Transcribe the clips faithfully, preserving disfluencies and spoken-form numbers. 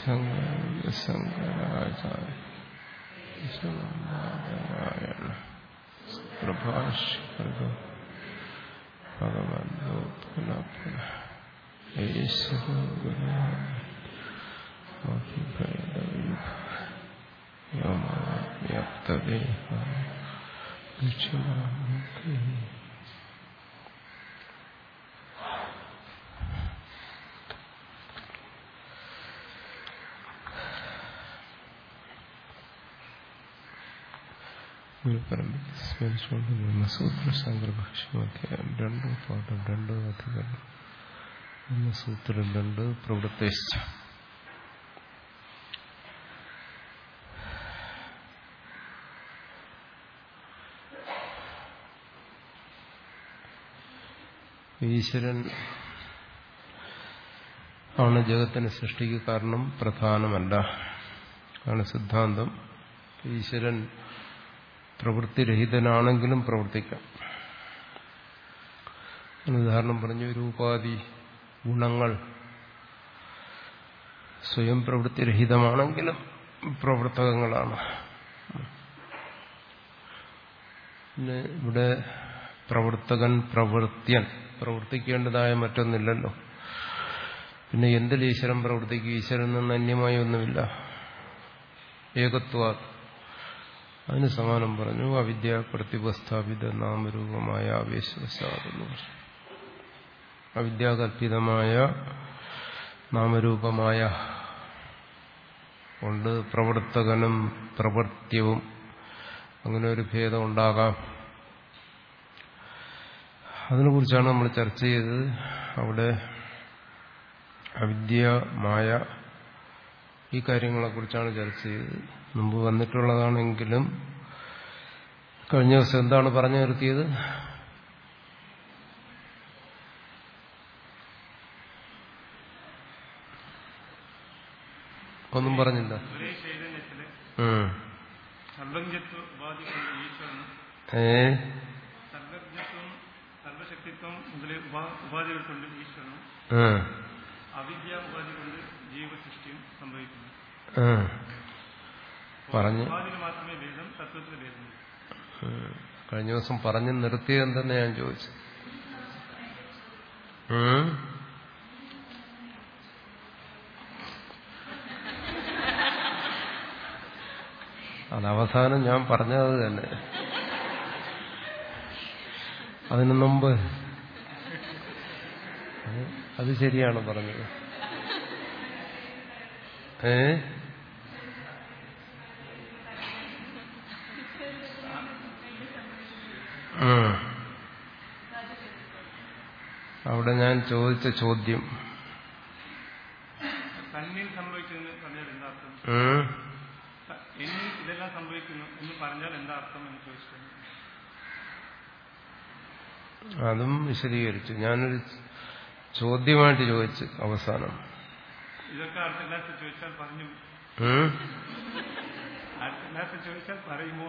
ശങ്കരാചാര്യ പ്രഭാഷ്കൃത ഭഗവന്തോ പുനഃ പുനഃ ഈശ്വരോ വ്യാപ്തദേഹ ദക്ഷിണാമൂർത്തി. സ്മരിച്ചുകൊണ്ട് ബ്രഹ്മസൂത്ര ശങ്കരഭാഷ്യമധ്യായം രണ്ട് പാഠം രണ്ട് അധികരണം ബ്രഹ്മസൂത്രം രണ്ട് പ്രവൃത്തിശ്ച. ഈശ്വരൻ ആണ് ജഗത്തിന് സൃഷ്ടിക്ക് കാരണം, പ്രധാനമല്ല ആണ് സിദ്ധാന്തം. ഈശ്വരൻ പ്രവൃത്തിരഹിതനാണെങ്കിലും പ്രവർത്തിക്കാം. ഉദാഹരണം പറഞ്ഞു, രൂപാദി ഗുണങ്ങൾ സ്വയം പ്രവൃത്തിരഹിതമാണെങ്കിലും പ്രവർത്തകങ്ങളാണ്. പിന്നെ ഇവിടെ പ്രവർത്തകൻ, പ്രവൃത്യൻ, പ്രവർത്തിക്കേണ്ടതായ മറ്റൊന്നില്ലല്ലോ. പിന്നെ എന്തിൽ ഈശ്വരൻ പ്രവർത്തിക്കും? ഈശ്വരൻ നിന്ന് അന്യമായി ഒന്നുമില്ല. ഏകത്വ അതിന് സമാനം പറഞ്ഞു. അവിദ്യ പ്രതിപസ്ഥാപിത നാമരൂപമായ ആവേശവശാതെന്ന് പറഞ്ഞു. അവിദ്യാകൽപിതമായ നാമരൂപമായ കൊണ്ട് പ്രവർത്തകനും പ്രവൃത്യവും അങ്ങനെ ഒരു ഭേദം ഉണ്ടാകാം. അതിനെക്കുറിച്ചാണ് നമ്മൾ ചർച്ച ചെയ്തത്. അവിടെ അവിദ്യ, മായ, ഈ കാര്യങ്ങളെക്കുറിച്ചാണ് ചർച്ച ചെയ്തത്. മുമ്പ് വന്നിട്ടുള്ളതാണെങ്കിലും കഴിഞ്ഞ ദിവസം എന്താണ് പറഞ്ഞു നിർത്തിയത്? ഒന്നും പറഞ്ഞില്ല. ഏ ഉപാധികൾക്കൊണ്ട് ഈശ്വരനും അവിദ്യ ഉപാധി കൊണ്ട് ജീവസൃഷ്ടിയും സംഭവിക്കുന്നു. പറഞ്ഞു മാത്രമേ ഭേദം, തത്വത്തിൽ ഭേദം. കഴിഞ്ഞ ദിവസം പറഞ്ഞു നിർത്തിയതെന്തെന്ന് ഞാൻ ചോദിച്ചു. അത് അവസാനം ഞാൻ പറഞ്ഞത് തന്നെ. അതിനു മുമ്പ് അത് ശരിയാണ് പറഞ്ഞത്. ഏ അവിടെ ഞാൻ ചോദിച്ച ചോദ്യം തന്നിൽ സംഭവിക്കുന്നു പറഞ്ഞാൽ എന്താ അർത്ഥം? എന്നിൽ ഇതെല്ലാം സംഭവിക്കുന്നു എന്ന് പറഞ്ഞാൽ എന്താ അർത്ഥം എന്ന് ചോദിച്ചിട്ടുണ്ട്. അതും വിശദീകരിച്ചു. ഞാനൊരു ചോദ്യമായിട്ട് ചോദിച്ചു അവസാനം. ഇതൊക്കെ അടുത്ത ക്ലാസ് ചോദിച്ചാൽ പറഞ്ഞു അടുത്ത ക്ലാസ് ചോദിച്ചാൽ പറയുമോ?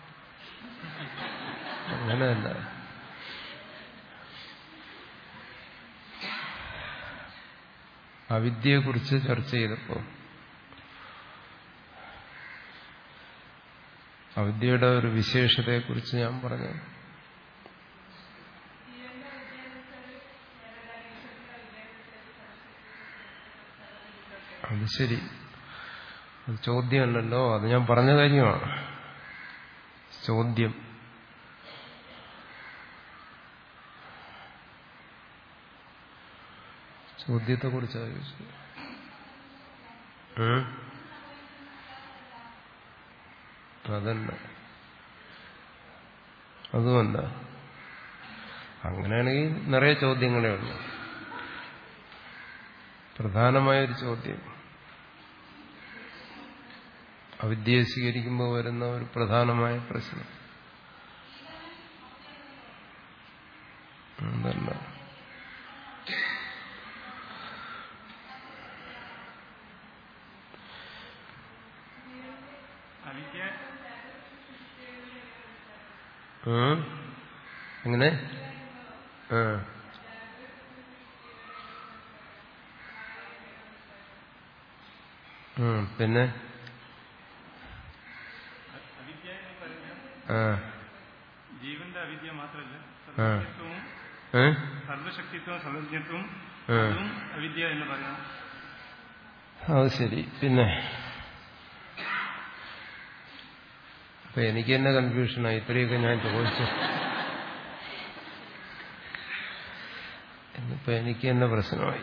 അങ്ങനെയല്ല. അവിദ്യയെക്കുറിച്ച് ചർച്ച ചെയ്തപ്പോ അവിദ്യയുടെ ഒരു വിശേഷതയെക്കുറിച്ച് ഞാൻ പറഞ്ഞു. അത് ശരി, അത് ചോദ്യമല്ലല്ലോ. അത് ഞാൻ പറഞ്ഞ കാര്യമാണ്. ചോദ്യം ചോദ്യത്തെ കുറിച്ചാണ് ചോദിച്ചത്. അതല്ല, അതുമല്ല. അങ്ങനെയാണെങ്കിൽ നിറയെ ചോദ്യങ്ങളേ ഉള്ളൂ. പ്രധാനമായൊരു ചോദ്യം, അവിദ്യയെ സ്വീകരിക്കുമ്പോൾ വരുന്ന ഒരു പ്രധാനമായ പ്രശ്നം അതല്ല. എങ്ങനെ? പിന്നെ അവിദ്യ എന്ന് പറഞ്ഞാൽ ആ ജീവന്റെ അവിദ്യ മാത്രമല്ല, സർവശക്തിത്വവും സർവശക്തിത്വവും സർവജ്ഞത്വവും അതും അവിദ്യ എന്ന് പറയാം. അത് ശരി. പിന്നെ അപ്പൊ എനിക്ക് തന്നെ കൺഫ്യൂഷനായി. ഇത്രയൊക്കെ ഞാൻ ചോദിച്ചു. ഇന്നിപ്പോ എനിക്ക് തന്നെ പ്രശ്നമായി.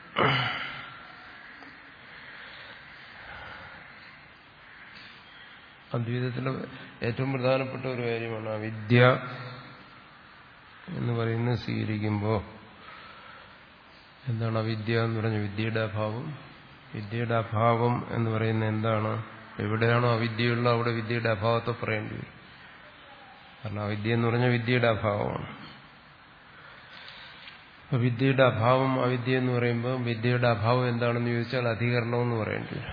അദ്വൈതത്തിലെ ഏറ്റവും പ്രധാനപ്പെട്ട ഒരു കാര്യമാണ് അവിദ്യ എന്ന് പറയുന്നത്. സ്വീകരിക്കുമ്പോൾ എന്താണ് അവിദ്യ എന്ന് പറഞ്ഞ വിദ്യയുടെ അഭാവം. വിദ്യയുടെ അഭാവം എന്ന് പറയുന്നത് എന്താണ്? എവിടെയാണോ അവിദ്യയുള്ള അവിടെ വിദ്യയുടെ അഭാവത്തെ പറയേണ്ടി വരും. കാരണം അവിദ്യ എന്ന് പറഞ്ഞാൽ വിദ്യയുടെ അഭാവമാണ്. അപ്പൊ വിദ്യയുടെ അഭാവം അവിദ്യ എന്ന് പറയുമ്പോൾ വിദ്യയുടെ അഭാവം എന്താണെന്ന് ചോദിച്ചാൽ അധികരണം എന്ന് പറയേണ്ടി വരും.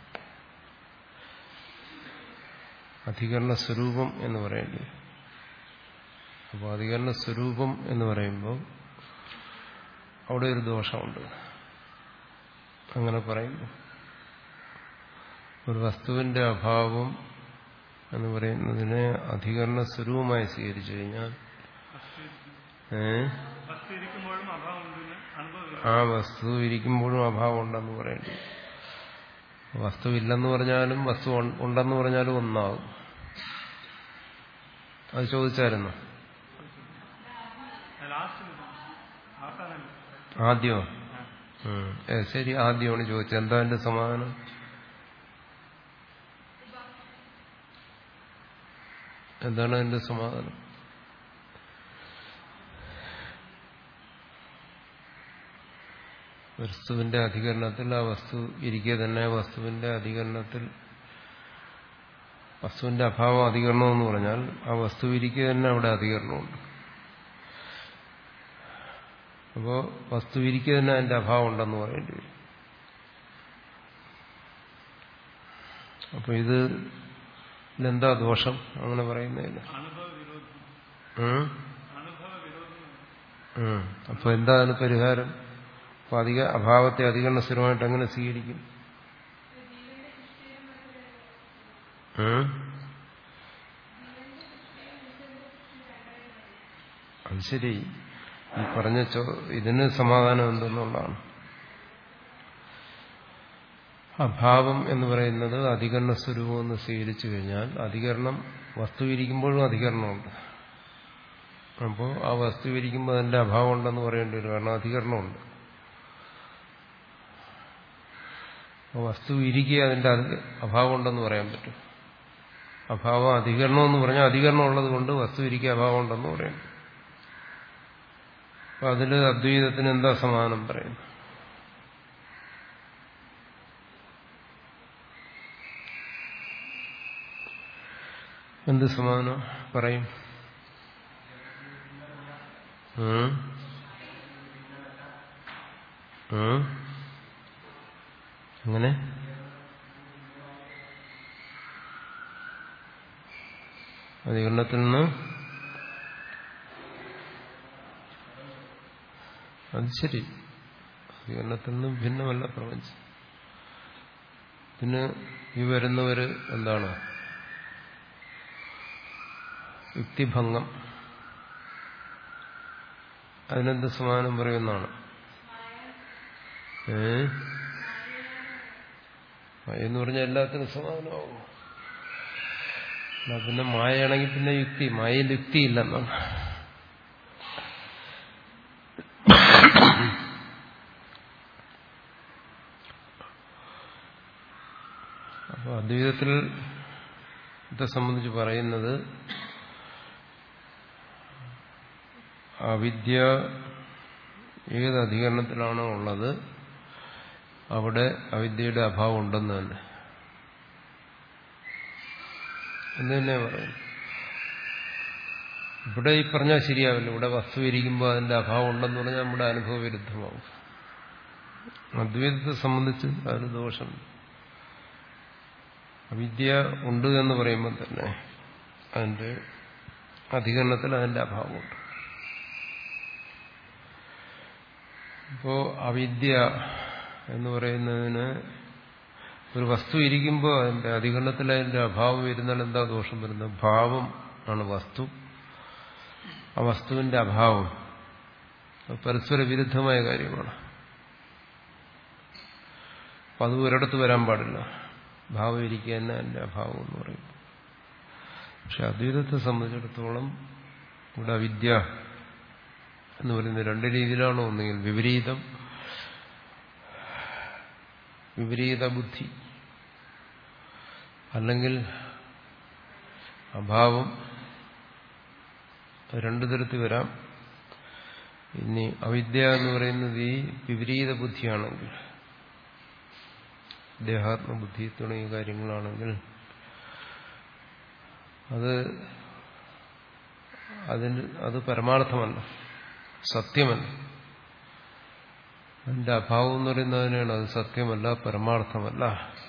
അധികരണ സ്വരൂപം എന്ന് പറയേണ്ടി വരും. അപ്പോൾ അധികരണ സ്വരൂപം എന്ന് പറയുമ്പോൾ അവിടെ ഒരു ദോഷമുണ്ട്. അങ്ങനെ പറയുമ്പോൾ ഒരു വസ്തുവിന്റെ അഭാവം എന്ന് പറയുന്നതിനെ അധികരണ സ്വരൂപമായി സ്വീകരിച്ചു കഴിഞ്ഞാൽ ആ വസ്തു ഇരിക്കുമ്പോഴും അഭാവം ഉണ്ടെന്ന് പറയേണ്ടി വരും. വസ്തു ഇല്ലെന്ന് പറഞ്ഞാലും വസ്തു ഉണ്ടെന്ന് പറഞ്ഞാലും ഒന്നാകും. അത് ചോദിച്ചായിരുന്നു ആദ്യമോ? ശരി, ആദ്യമാണ് ചോദിച്ചത്. എന്താ എന്റെ സമാധാനം? എന്താണ് എന്റെ സമാധാനം? വസ്തുവിന്റെ അധികരണത്തിൽ ആ വസ്തു ഇരിക്കെ തന്നെ വസ്തുവിന്റെ അധികരണത്തിൽ വസ്തുവിന്റെ അഭാവം അധികരണം എന്ന് പറഞ്ഞാൽ ആ വസ്തു ഇരിക്കെ തന്നെ അവിടെ അധികരണമുണ്ട്. അപ്പോ വസ്തു ഇരിക്കെ തന്നെ അതിന്റെ അഭാവം ഉണ്ടെന്ന് പറയേണ്ടി വരും. അപ്പൊ ഇത് എന്താ ദോഷം അങ്ങനെ പറയുന്നതിന്? അപ്പൊ എന്താ അതിന് പരിഹാരം? അപ്പൊ അധിക അഭാവത്തെ അധികരണ സ്ഥിരമായിട്ട് എങ്ങനെ സ്വീകരിക്കും? അത് ശരി. ഈ പറഞ്ഞ ഇതിന് സമാധാനം എന്തെന്നുള്ളതാണ്. അഭാവം എന്ന് പറയുന്നത് അധികരണ സ്വരൂപം എന്ന് സ്വീകരിച്ചു കഴിഞ്ഞാൽ അധികരണം വസ്തു ഇരിക്കുമ്പോഴും അധികരണമുണ്ട്. അപ്പോൾ ആ വസ്തു ഇരിക്കുമ്പോൾ അതിന്റെ അഭാവം ഉണ്ടെന്ന് പറയേണ്ടി വരും. കാരണം അധികരണമുണ്ട്. വസ്തു ഇരിക്കുക അതിന്റെ അഭാവം ഉണ്ടെന്ന് പറയാൻ പറ്റും. അഭാവം അധികരണം എന്ന് പറഞ്ഞാൽ അധികരണം ഉള്ളത് കൊണ്ട് വസ്തു ഇരിക്കുക അഭാവം ഉണ്ടെന്ന് പറയും. അപ്പൊ അതില് അദ്വൈതത്തിന് എന്താ സമാധാനം പറയുന്നു? എന്ത് സമാധാനം പറയും? അങ്ങനെ അധികരണത്തിൽ നിന്ന് അത് ശരി. അധികരണത്തിൽ നിന്ന് ഭിന്നമല്ല പ്രപഞ്ചം. പിന്നെ ഈ വരുന്നവര് എന്താണ്? യുക്തിഭംഗം. അതിനെന്ത് സമാധാനം പറയുന്നതാണ്? ഏ എന്ന് പറഞ്ഞാൽ എല്ലാത്തിനും സമാധാനമാകും. പിന്നെ മായയാണെങ്കിൽ പിന്നെ യുക്തി. മായയിൽ യുക്തിയില്ലെന്നാണ്. അപ്പൊ അദ്വൈതത്തിൽ ഇതെ സംബന്ധിച്ച് പറയുന്നത് അവിദ്യ ഏത് അധികരണത്തിലാണോ ഉള്ളത് അവിടെ അവിദ്യയുടെ അഭാവം ഉണ്ടെന്ന് തന്നെ എന്ന് തന്നെ പറയും. ഇവിടെ ഈ പറഞ്ഞാൽ ശരിയാവില്ല. ഇവിടെ വസ്തു ഇരിക്കുമ്പോൾ അതിന്റെ അഭാവം ഉണ്ടെന്ന് പറഞ്ഞാൽ നമ്മുടെ അനുഭവ വിരുദ്ധമാവും. അദ്വൈതത്തെ സംബന്ധിച്ച് അതിന് ദോഷമുണ്ട്. അവിദ്യ ഉണ്ട് എന്ന് പറയുമ്പോൾ തന്നെ അതിന്റെ അധികരണത്തിൽ അതിന്റെ അഭാവമുണ്ട്. ഇപ്പോ അവിദ്യ എന്ന് പറയുന്നതിന് ഒരു വസ്തു ഇരിക്കുമ്പോൾ അതിന്റെ അധികരണത്തിൽ അതിന്റെ അഭാവം വരുന്നാൽ എന്താ ദോഷം വരുന്നത്? ഭാവം ആണ് വസ്തു. ആ വസ്തുവിന്റെ അഭാവം പരസ്പര വിരുദ്ധമായ കാര്യമാണ്. അപ്പം അത് ഒരിടത്ത് വരാൻ പാടില്ല. ഭാവം ഇരിക്കുക തന്നെ അതിന്റെ അഭാവം എന്ന് പറയും. പക്ഷെ അദ്വൈതത്തെ സംബന്ധിച്ചിടത്തോളം ഇവിടെ അവിദ്യ എന്ന് പറയുന്നത് രണ്ട് രീതിയിലാണ്. ഒന്നുകിൽ വിപരീതം, വിപരീത ബുദ്ധി, അല്ലെങ്കിൽ അഭാവം. രണ്ടു തരത്തിൽ വരാം. ഇനി അവിദ്യ എന്ന് പറയുന്നത് ഈ വിപരീത ബുദ്ധിയാണെങ്കിൽ, ദേഹാത്മബുദ്ധി തുടങ്ങിയ കാര്യങ്ങളാണെങ്കിൽ അത് അതിന് അത് പരമാർത്ഥമല്ല, സത്യമല്ല. അതിന്റെ അഭാവം എന്ന് പറയുന്നതിനാണ് അത് സത്യമല്ല, പരമാർത്ഥമല്ല.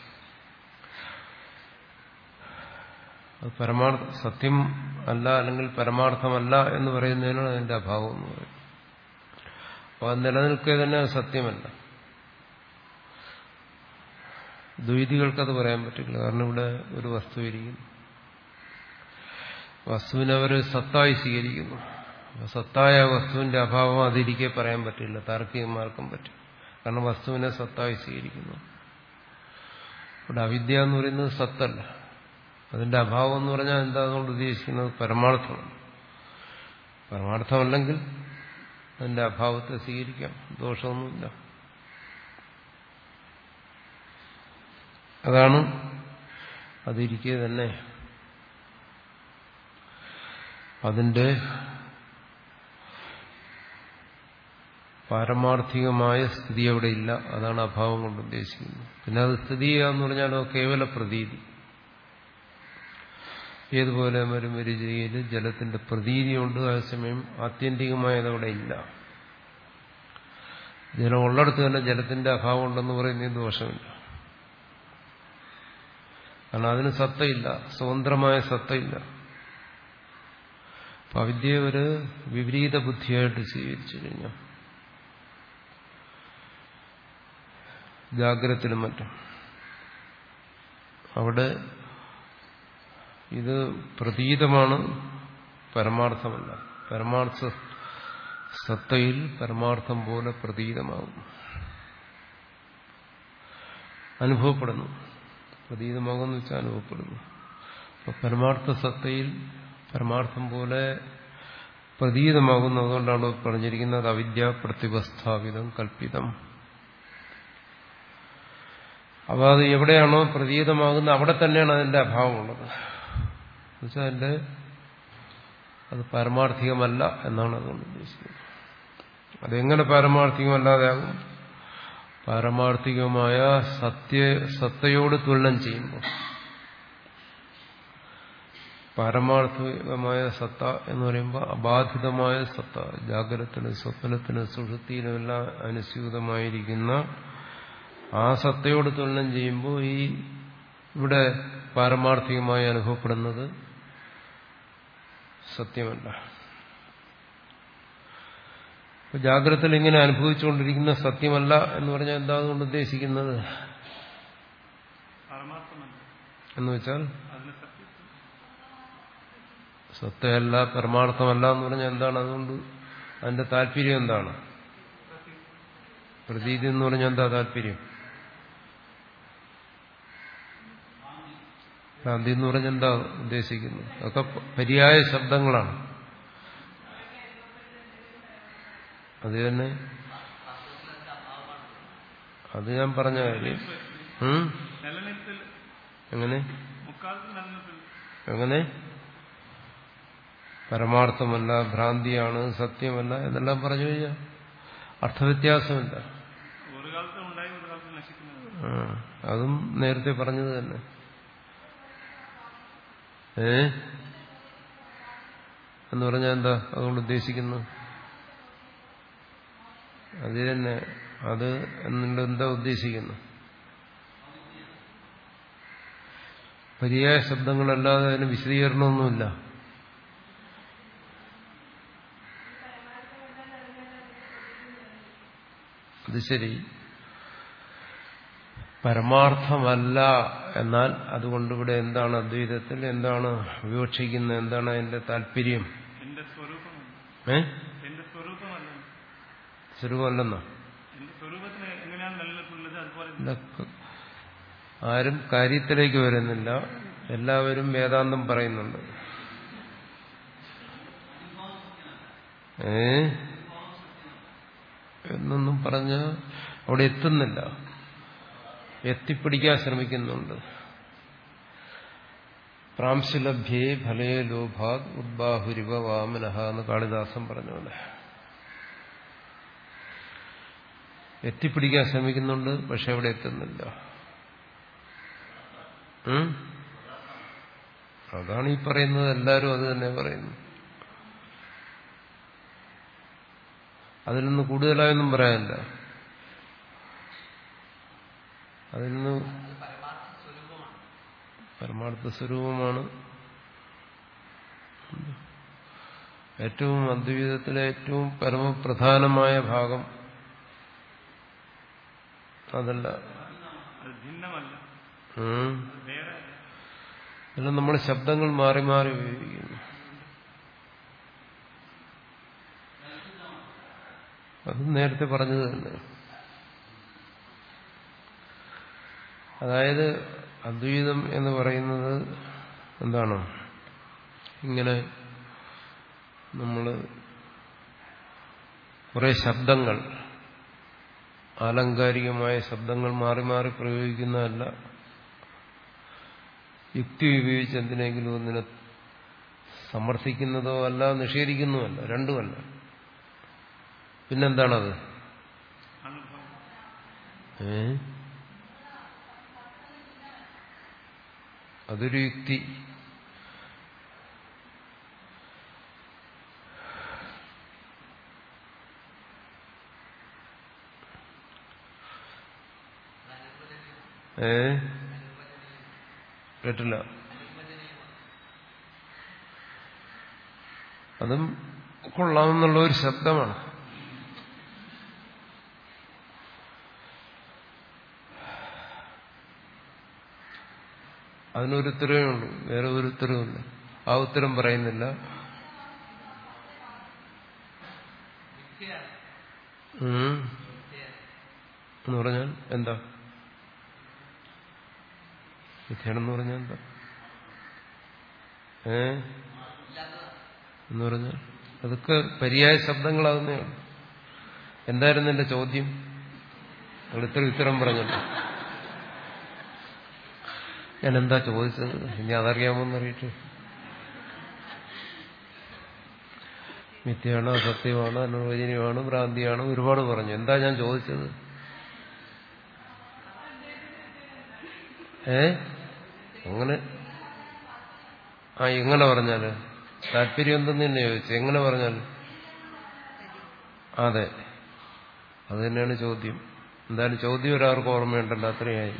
അത് പരമാർത്ഥ സത്യം അല്ല, അല്ലെങ്കിൽ പരമാർത്ഥമല്ല എന്ന് പറയുന്നതിനാണ് അതിന്റെ അഭാവം എന്ന് പറയുന്നത്. അപ്പോൾ അത് നിലനിൽക്കുക തന്നെ അത് സത്യമല്ല. ദ്വൈതികൾക്കത് പറയാൻ പറ്റില്ല. കാരണം ഇവിടെ ഒരു വസ്തു ഇരിക്കുന്നു, വസ്തുവിനെ അവർ സത്തായി സ്വീകരിക്കുന്നു. സത്തായ വസ്തുവിന്റെ അഭാവം അതിരിക്കെ പറയാൻ പറ്റില്ല, താർക്കികന്മാർക്കും പറ്റും. കാരണം വസ്തുവിനെ സത്തായി സ്വീകരിക്കുന്നു. ഇവിടെ അവിദ്യ എന്ന് പറയുന്നത് സത്തല്ല. അതിന്റെ അഭാവം എന്ന് പറഞ്ഞാൽ എന്താ അതുകൊണ്ട് ഉദ്ദേശിക്കുന്നത്? പരമാർത്ഥമാണ്. പരമാർത്ഥമല്ലെങ്കിൽ അതിന്റെ അഭാവത്തെ സ്വീകരിക്കാം, ദോഷമൊന്നുമില്ല. അതാണ് അതിരിക്കെ തന്നെ അതിന്റെ പാരമാർത്ഥികമായ സ്ഥിതി അവിടെ ഇല്ല. അതാണ് അഭാവം കൊണ്ട് ഉദ്ദേശിക്കുന്നത്. പിന്നെ അത് സ്ഥിതി ചെയ്യാന്ന് പറഞ്ഞാലോ കേവല പ്രതീതി. ഏതുപോലെ മരുമരുചിയിൽ ജലത്തിന്റെ പ്രതീതിയുണ്ട്, അതേസമയം ആത്യന്തികമായതവിടെ ഇല്ല. ജലം ഉള്ളിടത്ത് തന്നെ ജലത്തിന്റെ അഭാവം ഉണ്ടെന്ന് പറയുന്നത് ദോഷമില്ല. കാരണം അതിന് സത്തയില്ല, സ്വതന്ത്രമായ സത്തയില്ല. അപ്പൊ അവിദ്യ ഒരു വിപരീത ബുദ്ധിയായിട്ട് സ്വീകരിച്ചു കഴിഞ്ഞാൽ ജാഗ്രതത്തിലും മറ്റും അവിടെ ഇത് പ്രതീതമാണ്, പരമാർത്ഥമല്ല. പരമാർത്ഥ സത്തയിൽ പരമാർത്ഥം പോലെ പ്രതീതമാകും, അനുഭവപ്പെടുന്നു. പ്രതീതമാകുമെന്ന് വെച്ചാൽ അനുഭവപ്പെടുന്നു. അപ്പൊ പരമാർത്ഥ സത്തയിൽ പരമാർത്ഥം പോലെ പ്രതീതമാകുന്നു. അതുകൊണ്ടാണ് പറഞ്ഞിരിക്കുന്നത് അവിദ്യ പ്രതിപസ്ഥാപിതം കൽപ്പിതം. അപ്പോൾ അത് എവിടെയാണോ പ്രതീതമാകുന്നത് അവിടെ തന്നെയാണ് അതിന്റെ അഭാവമുള്ളത്. എന്നുവെച്ചാൽ അതിന്റെ അത് പാരമാർത്ഥികമല്ല എന്നാണ് അതുകൊണ്ട് ഉദ്ദേശിക്കുന്നത്. അതെങ്ങനെ പാരമാർത്ഥികമല്ലാതെയാകും? പാരമാർത്ഥികമായ സത്യ സത്തയോട് തുലനം ചെയ്യുമ്പോൾ. പാരമാർത്ഥികമായ സത്ത എന്ന് പറയുമ്പോൾ അബാധിതമായ സത്ത, ജാഗ്രതത്തിനും സ്വപ്നത്തിനും സുഷുപ്തിയിലുമെല്ലാം അനുസ്യൂതമായിരിക്കുന്ന ആ സത്തയോട് തുലനം ചെയ്യുമ്പോൾ ഈ ഇവിടെ പാരമാർത്ഥികമായി അനുഭവപ്പെടുന്നത് സത്യമല്ല. ജാഗ്രതയിൽ ഇങ്ങനെ അനുഭവിച്ചുകൊണ്ടിരിക്കുന്ന സത്യമല്ല എന്ന് പറഞ്ഞാൽ എന്താ അതുകൊണ്ട് ഉദ്ദേശിക്കുന്നത്? എന്ന് വെച്ചാൽ സത്തയല്ല, പരമാർത്ഥമല്ല എന്ന് പറഞ്ഞാൽ എന്താണ്? അതുകൊണ്ട് അതിന്റെ താല്പര്യം എന്താണ്? പ്രതീതി എന്ന് പറഞ്ഞാൽ എന്താ താല്പര്യം? ഭ്രാന്തി എന്ന് പറഞ്ഞാൽ എന്താ ഉദ്ദേശിക്കുന്നത്? അതൊക്കെ പര്യായ ശബ്ദങ്ങളാണ്. അത് തന്നെ അത് ഞാൻ പറഞ്ഞ കാര്യം. എങ്ങനെ എങ്ങനെ പരമാർത്ഥമല്ല, ഭ്രാന്തിയാണ്, സത്യമല്ല എന്നെല്ലാം പറഞ്ഞു കഴിഞ്ഞാൽ അർത്ഥവ്യത്യാസമില്ല. അതും നേരത്തെ പറഞ്ഞത് തന്നെ. ഏ എന്ന് പറഞ്ഞാൽ എന്താ അതുകൊണ്ട് ഉദ്ദേശിക്കുന്നത്? അത് തന്നെ. അത് എന്നുകൊണ്ട് എന്താ ഉദ്ദേശിക്കുന്നത്? പര്യായ ശബ്ദങ്ങളല്ലാതെ അതിന് വിശദീകരണമൊന്നുമില്ല. അത് ശരി. പരമാർത്ഥമല്ല. എന്നാൽ അതുകൊണ്ട് ഇവിടെ എന്താണ് അദ്വൈതത്തിൽ എന്താണ് വിവക്ഷിക്കുന്നത്, എന്താണ് അതിന്റെ താല്പര്യം? എന്റെ സ്വരൂപമല്ല. ഏ എന്റെ സ്വരൂപമല്ല. സ്വരൂപമല്ലെന്നോ? എന്റെ സ്വരൂപത്തിന് എങ്ങനെയാണ് നിലനിൽക്കുന്നത് അതുപോലെ ആരും കാര്യത്തിലേക്ക് വരുന്നില്ല. എല്ലാവരും വേദാന്തം പറയുന്നുണ്ട്. ഏ എന്നൊന്നും പറഞ്ഞ അവിടെ എത്തുന്നില്ല, എത്തിപ്പിടിക്കാൻ ശ്രമിക്കുന്നുണ്ട്. പ്രാംശുലഭ്യേ ഫലേ ലോഭാത് ഉദ്ബാഹുരിവ വാമനഃ എന്ന് കാളിദാസൻ പറഞ്ഞോലെ എത്തിപ്പിടിക്കാൻ ശ്രമിക്കുന്നുണ്ട്, പക്ഷെ അവിടെ എത്തുന്നില്ല. അതാണ് ഈ പറയുന്നത്. എല്ലാവരും അത് തന്നെ പറയുന്നു. അതിൽ നിന്ന് കൂടുതലായൊന്നും പറയാനില്ല. അതിൽ നിന്ന് പരമാർത്ഥ സ്വരൂപമാണ്. ഏറ്റവും അദ്വൈതത്തിലെ ഏറ്റവും പരമപ്രധാനമായ ഭാഗം അതല്ല. എല്ലാം നമ്മൾ ശബ്ദങ്ങൾ മാറി മാറി ഉപയോഗിക്കുന്നു. അത് നേരത്തെ പറഞ്ഞത് തന്നെ. അതായത് അദ്വൈതം എന്ന് പറയുന്നത് എന്താണ്? ഇങ്ങനെ നമ്മൾ കുറെ ശബ്ദങ്ങൾ, ആലങ്കാരികമായ ശബ്ദങ്ങൾ മാറി മാറി പ്രയോഗിക്കുന്നതല്ല, യുക്തി ഉപയോഗിച്ച് എന്തിനെങ്കിലും ഒന്നിനെ സമർത്ഥിക്കുന്നതോ അല്ല, നിഷേധിക്കുന്നതല്ല, രണ്ടുമല്ല. പിന്നെന്താണത്? ഏ അതൊരു യുക്തി. ഏ കേട്ടില്ല. അതും കൊള്ളാമെന്നുള്ള ഒരു ശബ്ദമാണ്. അതിനൊരു ഉത്തരവേ ഉള്ളൂ, വേറെ ഒരു ഉത്തരവുമില്ല. ആ ഉത്തരം പറയുന്നില്ല. എന്ന് പറഞ്ഞാൽ എന്താ? മിഥ്യാണെന്ന് പറഞ്ഞാൽ എന്താ? ഏ എന്ന് പറഞ്ഞാൽ അതൊക്കെ പര്യായ ശബ്ദങ്ങളാകുന്നേ ഉള്ളൂ. എന്തായിരുന്നു എന്റെ ചോദ്യം? നിങ്ങൾ ഇത്ര ഉത്തരം പറഞ്ഞല്ലോ. ഞാൻ എന്താ ചോദിച്ചത്? ഇനി അതറിയാമോന്നറിയിട്ട്. മിഥ്യയാണോ, അസത്യമാണോ, അനുവചനീയമാണോ, ഭ്രാന്തിയാണോ, ഒരുപാട് പറഞ്ഞു. എന്താ ഞാൻ ചോദിച്ചത്? ഏ അങ്ങനെ ആ എങ്ങനെ പറഞ്ഞാല് താല്പര്യം എന്തെന്ന് തന്നെ ചോദിച്ചു. എങ്ങനെ പറഞ്ഞാൽ? അതെ, അത് തന്നെയാണ് ചോദ്യം. എന്തായാലും ചോദ്യം ഒരാൾക്ക് ഓർമ്മയുണ്ടല്ലോ, അത്രയായി.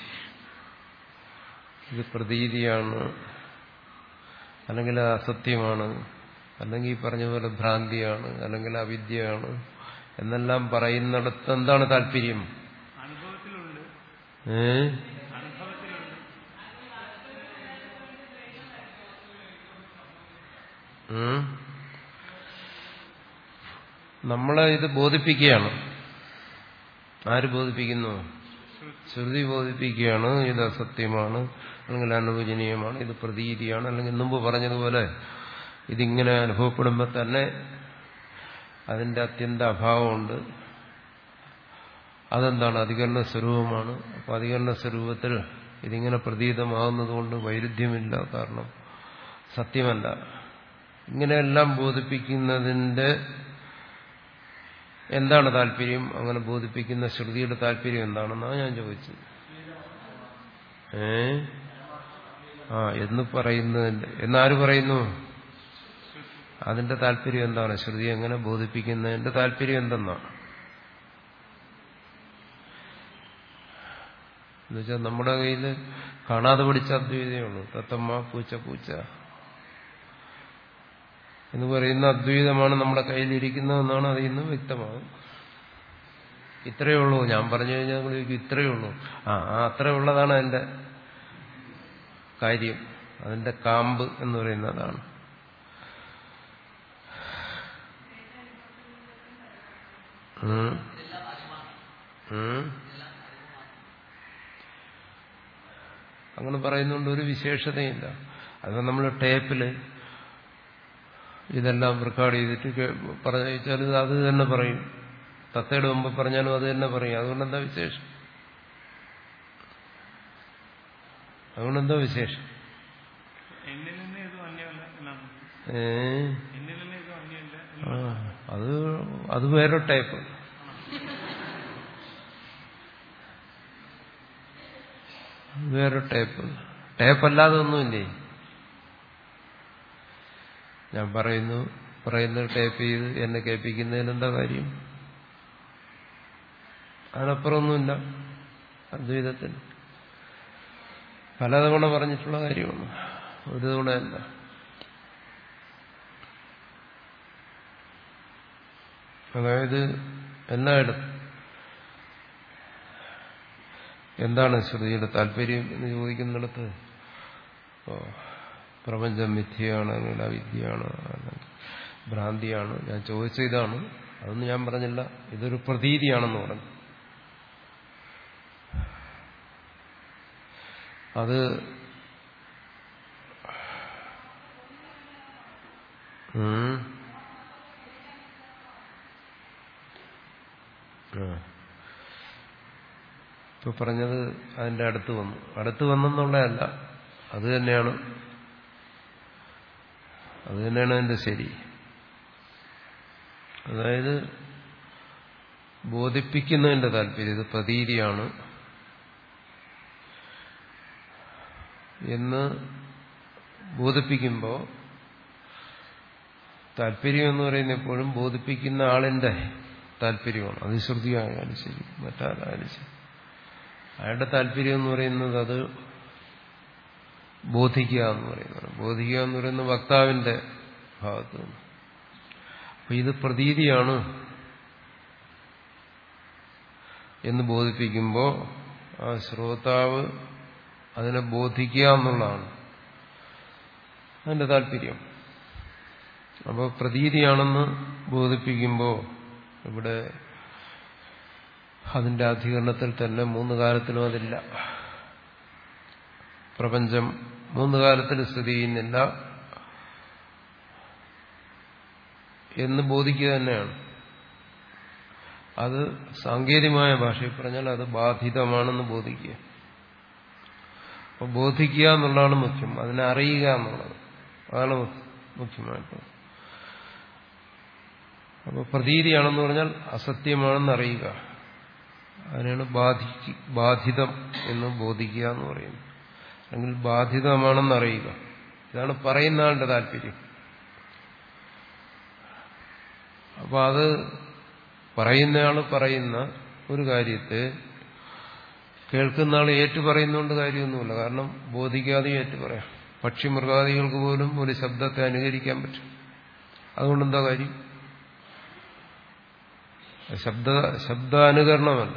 ഇത് പ്രതീതിയാണ്, അല്ലെങ്കിൽ അസത്യമാണ്, അല്ലെങ്കിൽ ഈ പറഞ്ഞ പോലെ ഭ്രാന്തിയാണ്, അല്ലെങ്കിൽ അവിദ്യയാണ് എന്നെല്ലാം പറയുന്നിടത്ത് എന്താണ് താല്പര്യം? ഏ നമ്മളെ ഇത് ബോധിപ്പിക്കുകയാണ്. ആര് ബോധിപ്പിക്കുന്നു? ശ്രുതി ബോധിപ്പിക്കുകയാണ്. ഇത് അസത്യമാണ്, അല്ലെങ്കിൽ അനുവചനീയമാണ്, ഇത് പ്രതീതിയാണ്, അല്ലെങ്കിൽ മുമ്പ് പറഞ്ഞതുപോലെ ഇതിങ്ങനെ അനുഭവപ്പെടുമ്പോൾ തന്നെ അതിന്റെ അത്യന്ത അഭാവമുണ്ട്. അതെന്താണ്? അധികരണ സ്വരൂപമാണ്. അപ്പൊ അധികരണ സ്വരൂപത്തിൽ ഇതിങ്ങനെ പ്രതീതമാകുന്നതുകൊണ്ട് വൈരുദ്ധ്യമില്ല, കാരണം സത്യമല്ല. ഇങ്ങനെയെല്ലാം ബോധിപ്പിക്കുന്നതിന്റെ എന്താണ് താല്പര്യം? അങ്ങനെ ബോധിപ്പിക്കുന്ന ശ്രുതിയുടെ താല്പര്യം എന്താണെന്നാണ് ഞാൻ ചോദിച്ചത്. ഏ ആ എന്ന് പറയുന്നതിന്റെ എന്നാര് പറയുന്നു? അതിന്റെ താല്പര്യം എന്താണ്? ശ്രുതി എങ്ങനെ ബോധിപ്പിക്കുന്നതിന്റെ താല്പര്യം എന്തെന്നാണ്? എന്നുവെച്ചാൽ നമ്മുടെ കയ്യിൽ കാണാതെ പഠിച്ച അദ്വൈതമുള്ളൂ. തത്തമ്മ പൂച്ച പൂച്ച എന്ന് പറയുന്ന അദ്വൈതമാണ് നമ്മുടെ കയ്യിലിരിക്കുന്നതെന്നാണ് അതിൽ നിന്ന് വ്യക്തമാകും. ഇത്രയേ ഉള്ളൂ. ഞാൻ പറഞ്ഞു കഴിഞ്ഞാൽ നിങ്ങൾ ചോദിക്കും ഇത്രയേ ഉള്ളൂ. ആ ആ അത്രയുള്ളതാണ് അതിന്റെ കാര്യം, അതിന്റെ കാമ്പ് എന്ന് പറയുന്നതാണ്. അങ്ങനെ പറയുന്നതുകൊണ്ട് ഒരു വിശേഷതയില്ല. അത് നമ്മൾ ടേപ്പില് ഇതെല്ലാം റെക്കോർഡ് ചെയ്തിട്ട് പറഞ്ഞാൽ അത് തന്നെ പറയും. തത്തയുടെ മുമ്പ് പറഞ്ഞാലും അത് തന്നെ പറയും. അതുകൊണ്ട് എന്താ വിശേഷം? അതുകൊണ്ട് എന്താ വിശേഷം? ഏ അത് അത് വേറെ ടൈപ്പ്. വേറെ ടൈപ്പ് ടൈപ്പല്ലാതെ ഒന്നുമില്ലേ? ഞാൻ പറയുന്നു പറയുന്നത് ടൈപ്പ് ചെയ്ത് എന്നെ കേൾപ്പിക്കുന്നതിന് എന്താ കാര്യം? അതിനപ്പുറമൊന്നുമില്ല. അദ്വൈതത്തിന് പലതവണ പറഞ്ഞിട്ടുള്ള കാര്യമാണ്, ഒരു തവണയല്ല. അതായത് എല്ലായിടത്തും എന്താണ് ശ്രുതിയുടെ താല്പര്യം എന്ന് ചോദിക്കുന്നിടത്ത് പ്രപഞ്ചം മിഥ്യയാണ്, അല്ലെങ്കിൽ അവിദ്യയാണ്, അല്ലെങ്കിൽ ഭ്രാന്തിയാണ്. ഞാൻ ചോദിച്ച ഇതാണ്. അതൊന്നും ഞാൻ പറഞ്ഞില്ല. ഇതൊരു പ്രതീതിയാണെന്ന് പറഞ്ഞു. അത് ഇപ്പൊ പറഞ്ഞത് അതിന്റെ അടുത്ത് വന്നു. അടുത്ത് വന്നെന്നുള്ളതല്ല, അത് തന്നെയാണ് അത് തന്നെയാണ് അതിന്റെ ശരി. അതായത് ബോധിപ്പിക്കുന്നതിന്റെ താല്പര്യം ഇത് പ്രതീതിയാണ് എന്ന് ബോധിപ്പിക്കുമ്പോൾ താല്പര്യം എന്ന് പറയുന്നത് എപ്പോഴും ബോധിപ്പിക്കുന്ന ആളിന്റെ താല്പര്യമാണ്. അത് ശ്രുതിയായാലും ശരി, മറ്റാരായാലും ശരി. അയാളുടെ താല്പര്യം എന്ന് പറയുന്നത് അത് ബോധിക്കുക എന്ന് പറയുന്നത്. ബോധിക്കുക എന്ന് പറയുന്നത് വക്താവിന്റെ ഭാഗത്ത് നിന്ന്. അപ്പൊ ഇത് പ്രതീതിയാണ് എന്ന് ബോധിപ്പിക്കുമ്പോൾ ആ ശ്രോതാവ് അതിനെ ബോധിക്കുക എന്നുള്ളതാണ് അതിന്റെ താല്പര്യം. അപ്പോൾ പ്രതീതിയാണെന്ന് ബോധിപ്പിക്കുമ്പോൾ ഇവിടെ അതിന്റെ അധികരണത്തിൽ തന്നെ മൂന്ന് കാലത്തിലും അതില്ല. പ്രപഞ്ചം മൂന്ന് കാലത്തിൽ സ്ഥിതി ചെയ്യുന്നില്ല എന്ന് ബോധിക്കുക തന്നെയാണ്. അത് സാങ്കേതികമായ ഭാഷയിൽ പറഞ്ഞാൽ അത് ബാധിതമാണെന്ന് ബോധിക്കുക. അപ്പോൾ ബോധിക്കുക എന്നുള്ളതാണ് മുഖ്യം, അതിനെ അറിയുക എന്നുള്ളത് അതാണ് മുഖ്യമായിട്ട്. അപ്പോൾ പ്രതീതിയാണെന്ന് പറഞ്ഞാൽ അസത്യമാണെന്ന് അറിയുക, അതിനാണ് ബാധി ബാധിതം എന്ന് ബോധിക്കുക എന്ന് പറയുന്നത്. അല്ലെങ്കിൽ ബാധിതമാണെന്ന് അറിയുക, ഇതാണ് പറയുന്ന ആളുടെ താല്പര്യം. അപ്പൊ അത് പറയുന്നയാൾ പറയുന്ന ഒരു കാര്യത്തെ കേൾക്കുന്ന ആൾ ഏറ്റുപറയുന്നതുകൊണ്ട് കാര്യമൊന്നുമില്ല. കാരണം ബോധിക്കാതെ ഏറ്റുപറയാം. പക്ഷി മൃഗാദികൾക്ക് പോലും ഒരു ശബ്ദത്തെ അനുകരിക്കാൻ പറ്റും. അതുകൊണ്ടെന്താ കാര്യം? ശബ്ദ ശബ്ദാനുകരണമല്ല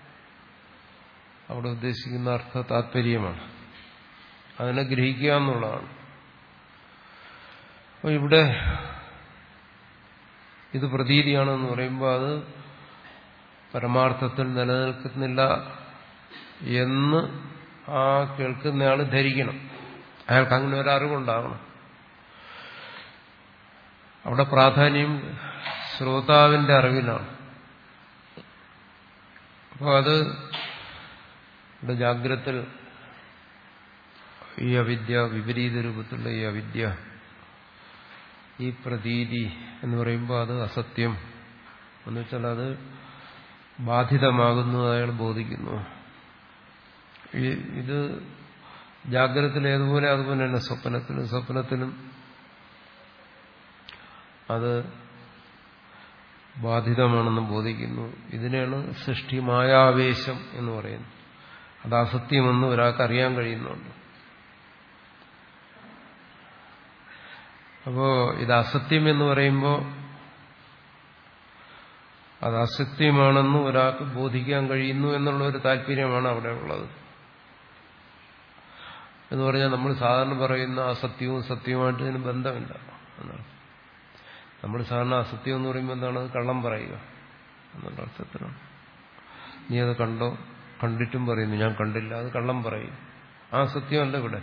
അവിടെ ഉദ്ദേശിക്കുന്ന അർത്ഥ താത്പര്യമാണ്, അതിനെ ഗ്രഹിക്കുക എന്നുള്ളതാണ്. അപ്പോൾ ഇവിടെ ഇത് പ്രതീതിയാണെന്ന് പറയുമ്പോൾ അത് പരമാർത്ഥത്തിൽ നിലനിൽക്കുന്നില്ല എന്ന് ആ കേൾക്കുന്നയാൾ ധരിക്കണം. അയാൾക്ക് അങ്ങനെ ഒരു അറിവുണ്ടാകണം. അവിടെ പ്രാധാന്യം ശ്രോതാവിന്റെ അറിവിലാണ്. അപ്പോൾ അത് ഇവിടെ ജാഗ്രത്തിൽ ഈ അവിദ്യ, വിപരീത രൂപത്തിലുള്ള ഈ അവിദ്യ, ഈ പ്രതീതി എന്ന് പറയുമ്പോൾ അത് അസത്യം എന്ന് വെച്ചാൽ അത് ബാധിതമാകുന്നു, അയാൾ ബോധിക്കുന്നു. ഇത് ജാഗ്രതത്തിൽ ഏതുപോലെ അതുപോലെ തന്നെ സ്വപ്നത്തിലും സ്വപ്നത്തിലും അത് ബാധിതമാണെന്ന് ബോധിക്കുന്നു. ഇതിനെയാണ് സൃഷ്ടി മായാവേശം എന്ന് പറയുന്നത്. അത് അസത്യമെന്ന് ഒരാൾക്ക് അറിയാൻ കഴിയുന്നുണ്ട്. അപ്പോ ഇത് അസത്യം എന്ന് പറയുമ്പോൾ അത് അസത്യമാണെന്ന് ഒരാൾക്ക് ബോധിക്കാൻ കഴിയുന്നു എന്നുള്ള ഒരു താല്പര്യമാണ് അവിടെ ഉള്ളത്. എന്ന് പറഞ്ഞാൽ നമ്മൾ സാധാരണ പറയുന്ന അസത്യവും സത്യവുമായിട്ട് ഇതിന് ബന്ധമില്ല എന്നാണ്. നമ്മൾ സാധാരണ അസത്യം എന്ന് പറയുമ്പോൾ എന്താണ്? കള്ളം പറയുക എന്നുള്ള അർത്ഥത്തിലാണ്. നീ അത് കണ്ടോ? കണ്ടിട്ടും പറയുന്നു ഞാൻ കണ്ടില്ല, അത് കള്ളം പറയും. ആ സത്യമല്ല ഇവിടെ.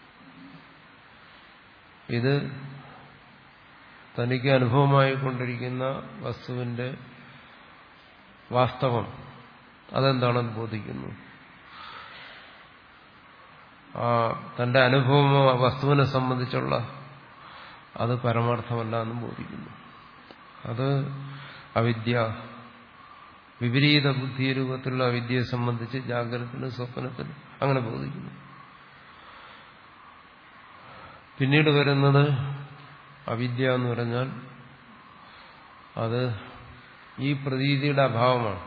ഇത് തനിക്ക് അനുഭവമായി കൊണ്ടിരിക്കുന്ന വസ്തുവിന്റെ വാസ്തവം അതെന്താണെന്ന് ബോധിക്കുന്നു. ആ തന്റെ അനുഭവമോ വസ്തുവിനെ സംബന്ധിച്ചുള്ള അത് പരമാർത്ഥമല്ല എന്ന് ബോധിക്കുന്നു. അത് അവിദ്യ, വിപരീത ബുദ്ധി രൂപത്തിലുള്ള അവിദ്യയെ സംബന്ധിച്ച് ജാഗ്രതത്തിലും സ്വപ്നത്തിലും അങ്ങനെ ബോധിക്കുന്നു. പിന്നീട് വരുന്നത് അവിദ്യ എന്ന് പറഞ്ഞാൽ അത് ഈ പ്രതീതിയുടെ അഭാവമാണ്.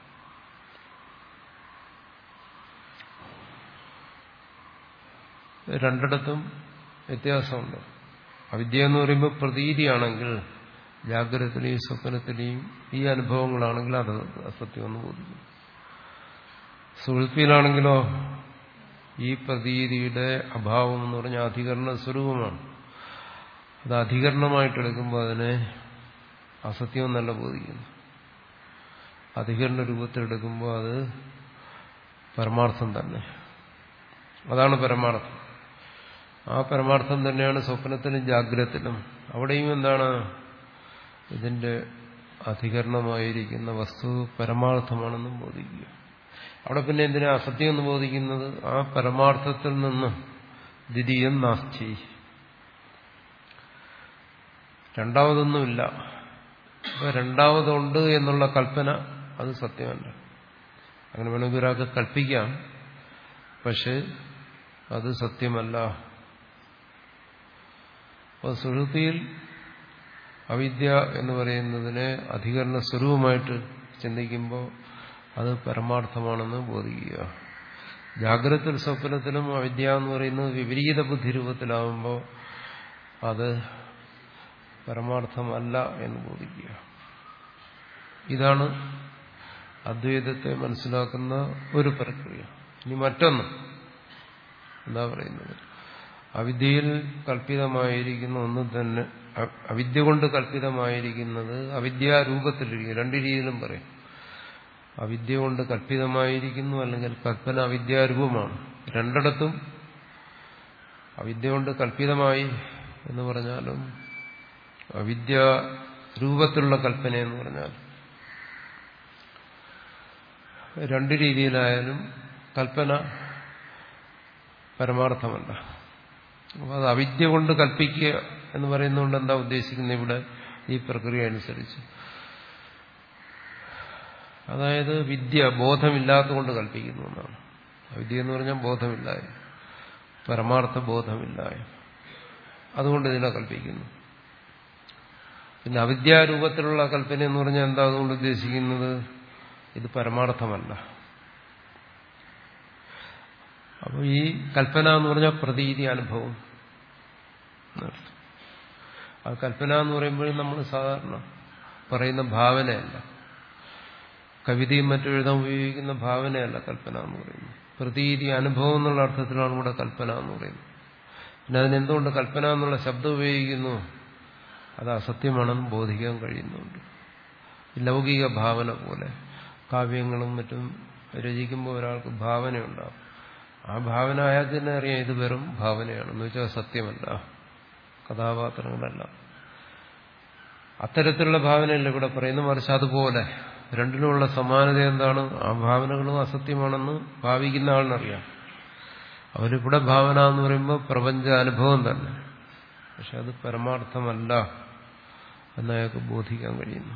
രണ്ടിടത്തും വ്യത്യാസമുണ്ട്. അവിദ്യ എന്ന് പറയുമ്പോൾ പ്രതീതിയാണെങ്കിൽ ജാഗ്രതത്തിലെയും സ്വപ്നത്തിലെയും ഈ അനുഭവങ്ങളാണെങ്കിൽ അത് അസത്യമെന്ന് ബോധിക്കും. സുഹൃത്തിയിലാണെങ്കിലോ ഈ പ്രതീതിയുടെ അഭാവം എന്ന് പറഞ്ഞാൽ അധികരണ സ്വരൂപമാണ്. അത് അധികരണമായിട്ടെടുക്കുമ്പോൾ അതിനെ അസത്യമെന്നല്ല ബോധിക്കുന്നു. അധികരണ രൂപത്തിലെടുക്കുമ്പോൾ അത് പരമാർത്ഥം തന്നെ. അതാണ് പരമാർത്ഥം. ആ പരമാർത്ഥം തന്നെയാണ് സ്വപ്നത്തിലും ജാഗ്രതത്തിലും. അവിടെയും എന്താണ്? ഇതിന്റെ അധികരണമായിരിക്കുന്ന വസ്തു പരമാർത്ഥമാണെന്നും ബോധിക്കുക. അവിടെ പിന്നെ എന്തിനാ അസത്യം എന്ന് ബോധിക്കുന്നത്? ആ പരമാർത്ഥത്തിൽ നിന്ന് ദ്വിതീയം നാസ്തി, രണ്ടാമതൊന്നുമില്ല. അപ്പൊ രണ്ടാമതുണ്ട് എന്നുള്ള കൽപ്പന അത് സത്യമല്ല. അങ്ങനെ വേണമെങ്കിൽ ഒരാൾക്ക് കൽപ്പിക്കാം, പക്ഷെ അത് സത്യമല്ല. അപ്പോൾ സുഷുപ്തിയിൽ അവിദ്യ എന്ന് പറയുന്നതിനെ അധികരണ സ്വരൂപമായിട്ട് ചിന്തിക്കുമ്പോൾ അത് പരമാർത്ഥമാണെന്ന് ബോധിക്കുക. ജാഗ്രത സ്വപ്നത്തിലും അവിദ്യ എന്ന് പറയുന്നത് വിപരീത ബുദ്ധി രൂപത്തിലാവുമ്പോൾ അത് പരമാർത്ഥമല്ല എന്ന് ബോധിക്കുക. ഇതാണ് അദ്വൈതത്തെ മനസ്സിലാക്കുന്ന ഒരു പ്രക്രിയ. ഇനി മറ്റൊന്ന് എന്താ പറയുന്നത്? അവിദ്യയിൽ കൽപ്പിതമായിരിക്കുന്ന ഒന്നും തന്നെ, അവിദ്യ കൊണ്ട് കൽപ്പിതമായിരിക്കുന്നത് അവിദ്യാരൂപത്തിലിരിക്കും. രണ്ട് രീതിയിലും പറയും. അവിദ്യ കൊണ്ട് കൽപ്പിതമായിരിക്കുന്നു, അല്ലെങ്കിൽ കൽപ്പന അവിദ്യാരൂപമാണ്. രണ്ടിടത്തും അവിദ്യ കൊണ്ട് കൽപ്പിതമായി എന്ന് പറഞ്ഞാലും അവിദ്യ രൂപത്തിലുള്ള കൽപ്പന എന്ന് പറഞ്ഞാൽ രണ്ട് രീതിയിലായാലും കൽപ്പന പരമാർത്ഥമല്ല. അപ്പോൾ അത് അവിദ്യ കൊണ്ട് കൽപ്പിക്കുക എന്ന് പറയുന്നതുകൊണ്ട് എന്താ ഉദ്ദേശിക്കുന്നത് ഇവിടെ ഈ പ്രക്രിയ അനുസരിച്ച്? അതായത് വിദ്യ ബോധമില്ലാത്തതുകൊണ്ട് കൽപ്പിക്കുന്നു എന്നാണ്. അവിദ്യ എന്ന് പറഞ്ഞാൽ ബോധമില്ലായ, പരമാർത്ഥ ബോധമില്ലായ, അതുകൊണ്ട് ഇതിനെ കൽപ്പിക്കുന്നു. പിന്നെ അവിദ്യാരൂപത്തിലുള്ള കൽപ്പന എന്ന് പറഞ്ഞാൽ എന്താ അതുകൊണ്ട് ഉദ്ദേശിക്കുന്നത്? ഇത് പരമാർത്ഥമല്ല. അപ്പോൾ ഈ കൽപ്പന എന്ന് പറഞ്ഞാൽ പ്രതീതി, അനുഭവം. ആ കൽപ്പന എന്ന് പറയുമ്പോഴും നമ്മൾ സാധാരണ പറയുന്ന ഭാവനയല്ല, കവിതയും മറ്റും എഴുതാൻ ഉപയോഗിക്കുന്ന ഭാവനയല്ല കൽപ്പന എന്ന് പറയുന്നത്. പ്രതീതി, അനുഭവം എന്നുള്ള അർത്ഥത്തിലാണ് ഇവിടെ കൽപ്പന എന്ന് പറയുന്നത്. പിന്നെ അതിനെന്തുകൊണ്ട് കൽപ്പന എന്നുള്ള ശബ്ദം ഉപയോഗിക്കുന്നു? അത് അസത്യമാണെന്ന് ബോധിക്കാൻ കഴിയുന്നുണ്ട്. ലൗകിക ഭാവന പോലെ കാവ്യങ്ങളും മറ്റും രചിക്കുമ്പോൾ ഒരാൾക്ക് ഭാവനയുണ്ടാകും. ആ ഭാവന അയാൾക്ക് തന്നെ അറിയാം ഇത് വെറും ഭാവനയാണെന്ന് വെച്ചാൽ സത്യമല്ല, കഥാപാത്രങ്ങളല്ല. അത്തരത്തിലുള്ള ഭാവനയല്ല ഇവിടെ പറയുന്നത്. മറിച്ച് അതുപോലെ രണ്ടിനുമുള്ള സമാനത എന്താണ്? ആ ഭാവനകളും അസത്യമാണെന്ന് ഭാവിക്കുന്ന ആളിനറിയാം. അവരിവിടെ ഭാവന എന്ന് പറയുമ്പോൾ പ്രപഞ്ച അനുഭവം തന്നെ, പക്ഷെ അത് പരമാർത്ഥമല്ല എന്നയാൾക്ക് ബോധിക്കാൻ കഴിയുന്നു.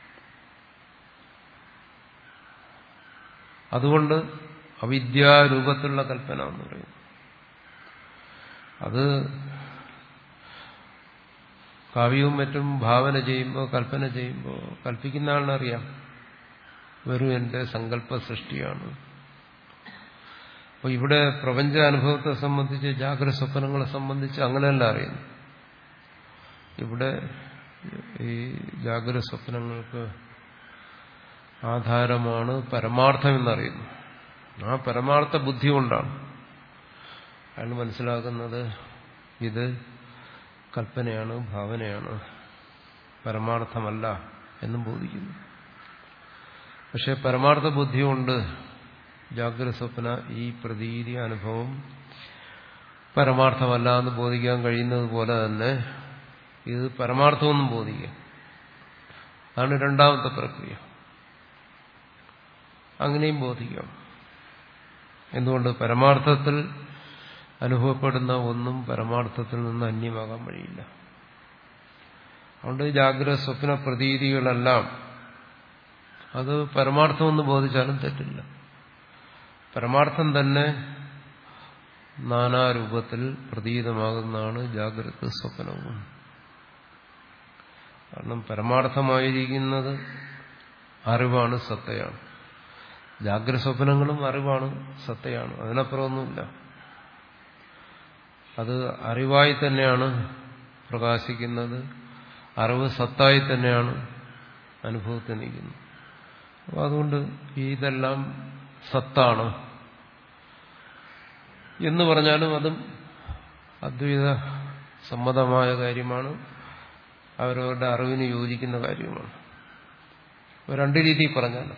അതുകൊണ്ട് അവിദ്യാരൂപത്തിലുള്ള കൽപ്പന എന്ന് പറയുന്നു. അത് കാവ്യവും മറ്റും ഭാവന ചെയ്യുമ്പോൾ, കൽപ്പന ചെയ്യുമ്പോൾ കൽപ്പിക്കുന്ന ആളിനറിയാം വെറും എന്റെ സങ്കല്പ സൃഷ്ടിയാണ്. അപ്പോൾ ഇവിടെ പ്രപഞ്ച അനുഭവത്തെ സംബന്ധിച്ച്, ജാഗ്രത സ്വപ്നങ്ങളെ സംബന്ധിച്ച് അങ്ങനെയല്ല അറിയുന്നു. ഇവിടെ ഈ ജാഗ്രത സ്വപ്നങ്ങൾക്ക് ആധാരമാണ് പരമാർത്ഥം എന്നറിയുന്നു. ആ പരമാർത്ഥ ബുദ്ധി കൊണ്ടാണ് അയാൾ മനസ്സിലാക്കുന്നത് ഇത് കൽപ്പനയാണ്, ഭാവനയാണ്, പരമാർത്ഥമല്ല എന്നും ബോധിക്കുന്നു. പക്ഷെ പരമാർത്ഥ ബുദ്ധി കൊണ്ട് ജാഗ്രത സ്വപ്ന ഈ പ്രതീതി അനുഭവം പരമാർത്ഥമല്ല എന്ന് ബോധിക്കാൻ കഴിയുന്നത് പോലെ തന്നെ ഇത് പരമാർത്ഥമെന്നും ബോധിക്കാം. അതാണ് രണ്ടാമത്തെ പ്രക്രിയ. അങ്ങനെയും ബോധിക്കാം. എന്തുകൊണ്ട്? പരമാർത്ഥത്തിൽ അനുഭവപ്പെടുന്ന ഒന്നും പരമാർത്ഥത്തിൽ നിന്ന് അന്യമാകാൻ വഴിയില്ല. അതുകൊണ്ട് ജാഗ്രത സ്വപ്ന പ്രതീതികളെല്ലാം അത് പരമാർത്ഥമെന്ന് ബോധിച്ചാലും തെറ്റില്ല. പരമാർത്ഥം തന്നെ നാനാരൂപത്തിൽ പ്രതീതമാകുന്നതാണ് ജാഗ്രത സ്വപ്നവും. കാരണം പരമാർത്ഥമായിരിക്കുന്നത് അറിവാണ്, സത്തയാണ്. ജാഗ്രത സ്വപ്നങ്ങളും അറിവാണ്, സത്തയാണ്. അതിനപ്പുറമൊന്നുമില്ല. അത് അറിവായി തന്നെയാണ് പ്രകാശിക്കുന്നത്, അറിവ് സത്തായി തന്നെയാണ് അനുഭവത്തിൽ നിൽക്കുന്നത്. അപ്പോൾ അതുകൊണ്ട് ഇതെല്ലാം സത്താണ് എന്ന് പറഞ്ഞാലും അതും അദ്വൈത സമ്മതമായ കാര്യമാണ്, അവരവരുടെ അറിവിന് യോജിക്കുന്ന കാര്യമാണ്. രണ്ട് രീതിയിൽ പറഞ്ഞാൽ,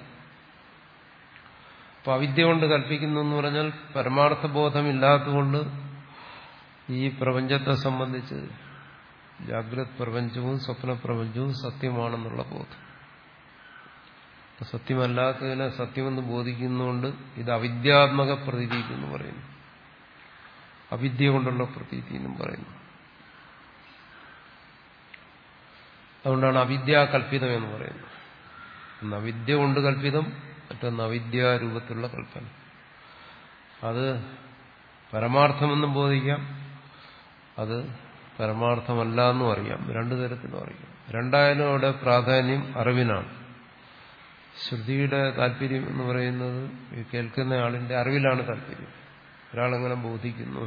അപ്പൊ അവിദ്യ കൊണ്ട് കൽപ്പിക്കുന്നു എന്ന് പറഞ്ഞാൽ പരമാർത്ഥ ബോധമില്ലാത്തതുകൊണ്ട് ഈ പ്രപഞ്ചത്തെ സംബന്ധിച്ച് ജാഗ്രത പ്രപഞ്ചവും സ്വപ്ന പ്രപഞ്ചവും സത്യമാണെന്നുള്ള ബോധം. സത്യമല്ലാത്തതിനെ സത്യമെന്ന് ബോധിക്കുന്നതുകൊണ്ട് ഇത് അവിദ്യാത്മക പ്രതീതി എന്ന് പറയുന്നു, അവിദ്യ കൊണ്ടുള്ള പ്രതീതി എന്നും പറയുന്നു. അതുകൊണ്ടാണ് അവിദ്യാകൽപിതം എന്ന് പറയുന്നത്. ഒന്ന് അവിദ്യ കൊണ്ട് കൽപ്പിതം, മറ്റൊന്ന് അവിദ്യാരൂപത്തിലുള്ള കൽപ്പന. അത് പരമാർത്ഥമെന്നും ബോധിക്കാം, അത് പരമാർത്ഥമല്ല എന്നും അറിയാം. രണ്ടു തരത്തിലും അറിയാം. രണ്ടായാലും അവിടെ പ്രാധാന്യം അറിവിനാണ്. ശ്രുതിയുടെ താല്പര്യം എന്ന് പറയുന്നത് ഈ കേൾക്കുന്ന ആളിന്റെ അറിവിലാണ് താല്പര്യം. ഒരാളെങ്ങനെ ബോധിക്കുന്നു,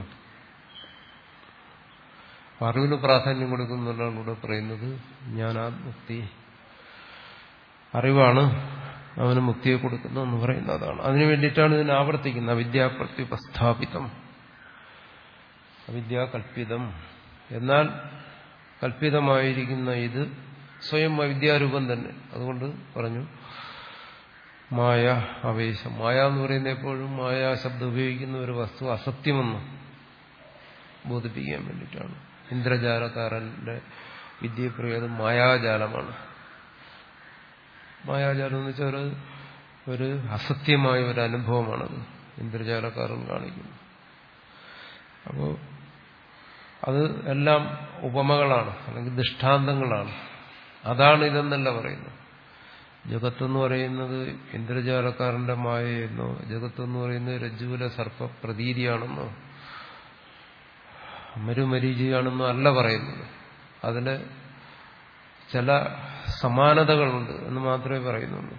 അറിവിന് പ്രാധാന്യം കൊടുക്കുന്നതാണ് ഇവിടെ പറയുന്നത്. ജ്ഞാനാത്മുക്തി, അറിവാണ് അവന് മുക്തിയെ കൊടുക്കുന്നു എന്ന് പറയുന്നതാണ്. അതിനു വേണ്ടിയിട്ടാണ് ഇതിനെ ആവർത്തിക്കുന്നത്. അവിദ്യാപ്രത്യുപസ്ഥാപിതം, അവിദ്യാകൽപിതം. എന്നാൽ കൽപ്പിതമായിരിക്കുന്ന ഇത് സ്വയം അവിദ്യാരൂപം തന്നെ. അതുകൊണ്ട് പറഞ്ഞു മായ ആവേശം. മായ എന്ന് പറയുന്ന എപ്പോഴും മായാ ശബ്ദം ഉപയോഗിക്കുന്ന ഒരു വസ്തു അസത്യമെന്ന് ബോധിപ്പിക്കാൻ വേണ്ടിയിട്ടാണ്. ഇന്ദ്രജാലക്കാരന്റെ വിദ്യപ്രയോഗം മായാജാലമാണ്. മായാജാലം എന്ന് വെച്ചാൽ ഒരു ഒരു അസത്യമായ ഒരു അനുഭവമാണത് ഇന്ദ്രജാലക്കാരൻ കാണിക്കുന്നത്. അപ്പോൾ അത് എല്ലാം ഉപമകളാണ്, അല്ലെങ്കിൽ ദൃഷ്ടാന്തങ്ങളാണ്. അതാണ് ഇതെന്നല്ല പറയുന്നത്. ജഗത്തെന്ന് പറയുന്നത് ഇന്ദ്രജാലക്കാരന്റെ മായയെന്നോ, ജഗത്തെന്ന് പറയുന്നത് രജ്ജുവിലെ സർപ്പ പ്രതീതിയാണെന്നോ മരുമരീചിയാണെന്നോ അല്ല പറയുന്നത്. അതിന് ചില സമാനതകളുണ്ട് എന്ന് മാത്രമേ പറയുന്നുള്ളൂ.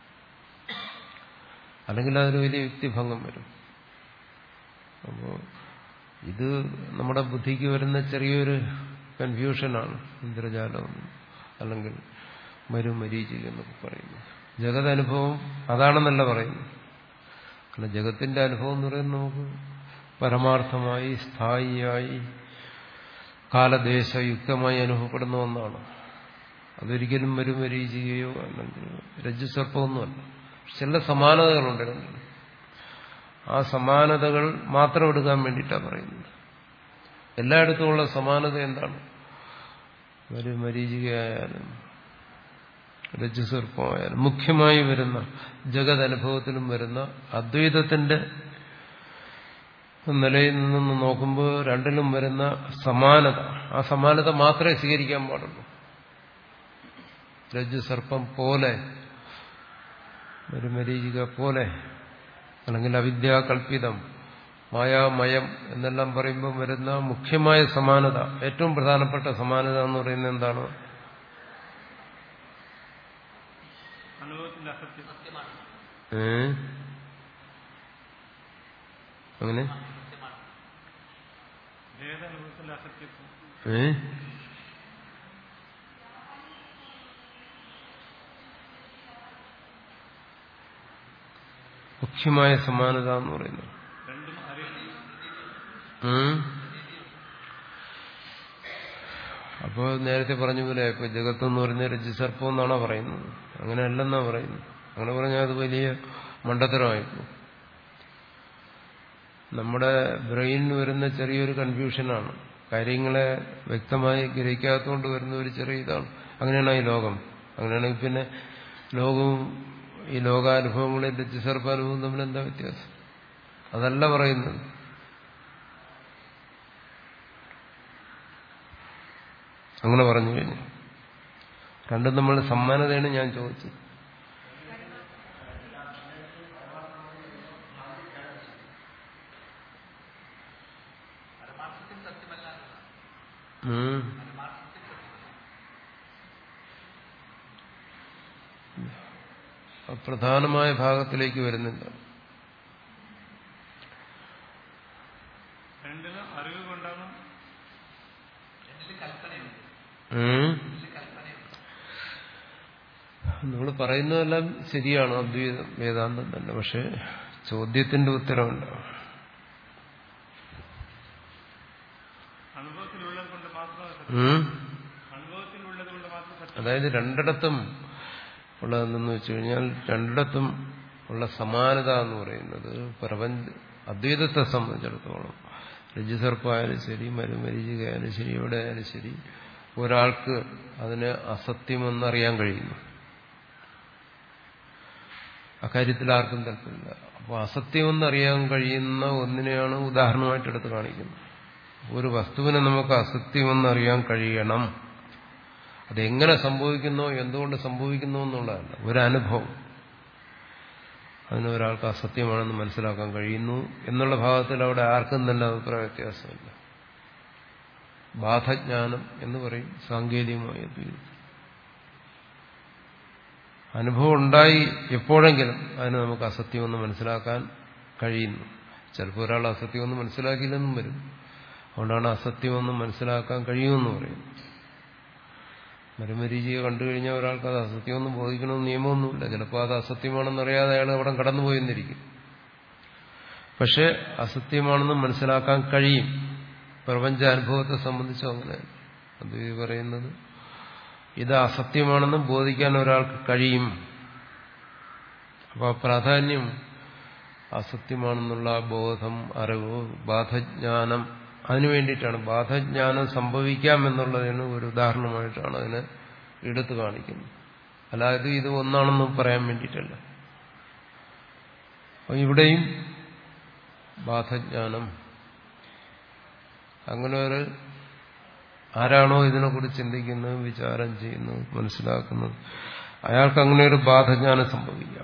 അല്ലെങ്കിൽ അതിന് വലിയ യുക്തിഭംഗം വരും. അപ്പോൾ ഇത് നമ്മുടെ ബുദ്ധിക്ക് വരുന്ന ചെറിയൊരു കൺഫ്യൂഷനാണ്. ഇന്ദ്രജാലം അല്ലെങ്കിൽ മരുമരീചിക എന്നൊക്കെ പറയുന്നത്. ജഗതനുഭവം അതാണെന്നല്ല പറയുന്നത്. കാരണം ജഗത്തിന്റെ അനുഭവം എന്ന് പറയുന്നത് നമുക്ക് പരമാർത്ഥമായി സ്ഥായിയായി കാലദേശയുക്തമായി അനുഭവപ്പെടുന്ന ഒന്നാണ്. അതൊരിക്കലും മരുമരീചികയോ അല്ലെങ്കിൽ രജ്ജുസർപ്പമൊന്നുമല്ല. ചില സമാനതകളുണ്ട്. ആ സമാനതകൾ മാത്രം എടുക്കാൻ വേണ്ടിയിട്ടാണ് പറയുന്നത്. എല്ലായിടത്തുമുള്ള സമാനത എന്താണ്? മരുമരീചികയായാലും രജ്ജുസർപ്പമായാലും മുഖ്യമായി വരുന്ന ജഗത് അനുഭവത്തിലും വരുന്ന അദ്വൈതത്തിന്റെ നിലയിൽ നിന്ന് നോക്കുമ്പോൾ രണ്ടിലും വരുന്ന സമാനത, ആ സമാനത മാത്രമേ സ്വീകരിക്കാൻ പാടുള്ളൂ. രജ്ജുസർപ്പം പോലെ, മരുമരീചിക പോലെ, അല്ലെങ്കിൽ അവിദ്യാകൽപിതം, മായാമയം എന്നെല്ലാം പറയുമ്പോൾ വരുന്ന മുഖ്യമായ സമാനത, ഏറ്റവും പ്രധാനപ്പെട്ട സമാനത എന്ന് പറയുന്നത് എന്താണ്? ഏ അങ്ങനെ ഏ മുഖ്യമായ സമാനത എന്ന് പറയുന്നത്. രണ്ടും ഉം. അപ്പോൾ നേരത്തെ പറഞ്ഞ പോലെ ഇപ്പൊ ജഗത്ത് എന്ന് പറയുന്ന രജ്ജുസർപ്പം എന്നാണോ പറയുന്നത്? അങ്ങനെയല്ലെന്നാ പറയുന്നത്. അങ്ങനെ പറഞ്ഞാൽ അത് വലിയ മണ്ടത്തരമായിരുന്നു. നമ്മുടെ ബ്രെയിനിന് വരുന്ന ചെറിയൊരു കൺഫ്യൂഷനാണ്, കാര്യങ്ങളെ വ്യക്തമായി ഗ്രഹിക്കാത്തതുകൊണ്ട് വരുന്ന ഒരു ചെറിയ ഇതാണ്. അങ്ങനെയാണ് ഈ ലോകം. അങ്ങനെയാണെങ്കിൽ പിന്നെ ലോകവും ഈ ലോകാനുഭവങ്ങളും രജ്ജുസർപ്പാനുഭവവും തമ്മിൽ എന്താ വ്യത്യാസം? അതല്ല പറയുന്നത്. അങ്ങനെ പറഞ്ഞു കഴിഞ്ഞു. രണ്ടും നമ്മൾ സമാനതയാണ് ഞാൻ ചോദിച്ചത്. പ്രധാനമായ ഭാഗത്തിലേക്ക് വരുന്നില്ല. രണ്ടിലും അറിവ് കൊണ്ടാണ്. നമ്മൾ പറയുന്നതെല്ലാം ശരിയാണ്, അദ്വൈത വേദാന്തം തന്നെ. പക്ഷെ ചോദ്യത്തിന്റെ ഉത്തരവല്ല. അനുഭവത്തിലുള്ളത് കൊണ്ട് മാത്രം. അനുഭവത്തിലുള്ളത് കൊണ്ട് മാത്രം. അതായത് രണ്ടിടത്തും ഉള്ളതെന്ന് വെച്ചു കഴിഞ്ഞാൽ രണ്ടിടത്തും ഉള്ള സമാനത എന്ന് പറയുന്നത് പ്രപഞ്ച അദ്വൈതത്തെ സംബന്ധിച്ചിടത്തോളം രജ്ജുസർപ്പമായാലും ശരി, മരുമരീചികയായാലും ശരി, എവിടെ ആയാലും ശരി, ഒരാൾക്ക് അതിന് അസത്യമെന്നറിയാൻ കഴിയുന്നു. അക്കാര്യത്തിൽ ആർക്കും താല്പര്യമില്ല. അപ്പോൾ അസത്യമെന്നറിയാൻ കഴിയുന്ന ഒന്നിനെയാണ് ഉദാഹരണമായിട്ട് എടുത്ത് കാണിക്കുന്നത്. ഒരു വസ്തുവിനെ നമുക്ക് അസത്യമെന്നറിയാൻ കഴിയണം. അതെങ്ങനെ സംഭവിക്കുന്നോ, എന്തുകൊണ്ട് സംഭവിക്കുന്നു എന്നുള്ളതല്ല, ഒരനുഭവം. അതിന് ഒരാൾക്ക് അസത്യമാണെന്ന് മനസ്സിലാക്കാൻ കഴിയുന്നു എന്നുള്ള ഭാഗത്തിൽ അവിടെ ആർക്കും തന്നെ അഭിപ്രായ വ്യത്യാസമില്ല. ബാധജ്ഞാനം എന്ന് പറയും സാങ്കേതികമായ അദ്വൈതം. അനുഭവം ഉണ്ടായി എപ്പോഴെങ്കിലും അതിന് നമുക്ക് അസത്യമെന്ന് മനസ്സിലാക്കാൻ കഴിയുന്നു. ചിലപ്പോൾ ഒരാൾ അസത്യമെന്ന് മനസ്സിലാക്കിയില്ലെന്നും വരും. അതുകൊണ്ടാണ് അസത്യമെന്ന് മനസ്സിലാക്കാൻ കഴിയുമെന്ന് പറയുന്നത്. മരുമരീചിയെ കണ്ടു കഴിഞ്ഞാൽ ഒരാൾക്ക് അത് അസത്യമെന്ന് ബോധിക്കണമെന്ന് നിയമമൊന്നുമില്ല. ചിലപ്പോൾ അത് അസത്യമാണെന്നറിയാതെ അയാൾ അവിടെ കടന്നുപോയെന്നിരിക്കും. പക്ഷെ അസത്യമാണെന്ന് മനസ്സിലാക്കാൻ കഴിയും. പ്രപഞ്ച അനുഭവത്തെ സംബന്ധിച്ചും അങ്ങനെ അദ്വൈതി പറയുന്നത് ഇത് അസത്യമാണെന്ന് ബോധിക്കാൻ ഒരാൾക്ക് കഴിയും. അപ്പോൾ പ്രാധാന്യം അസത്യമാണെന്നുള്ള ബോധം, അറിവ്, ബാധജ്ഞാനം, അതിനു വേണ്ടിയിട്ടാണ്. ബാധജ്ഞാനം സംഭവിക്കാം എന്നുള്ളതിന് ഒരു ഉദാഹരണമായിട്ടാണ് അതിനെ എടുത്തു കാണിക്കുന്നത്. അല്ലാതെ ഇത് ഒന്നാണെന്ന് പറയാൻ വേണ്ടിയിട്ടല്ല. അപ്പോൾ ഇവിടെയും ബാധജ്ഞാനം, അങ്ങനെ ഒരു ആരാണോ ഇതിനെക്കുറിച്ച് ചിന്തിക്കുന്നത്, വിചാരം ചെയ്യുന്നത്, മനസ്സിലാക്കുന്നത്, അയാൾക്ക് അങ്ങനെ ഒരു ബാധജ്ഞാനം സംഭവിക്കാം.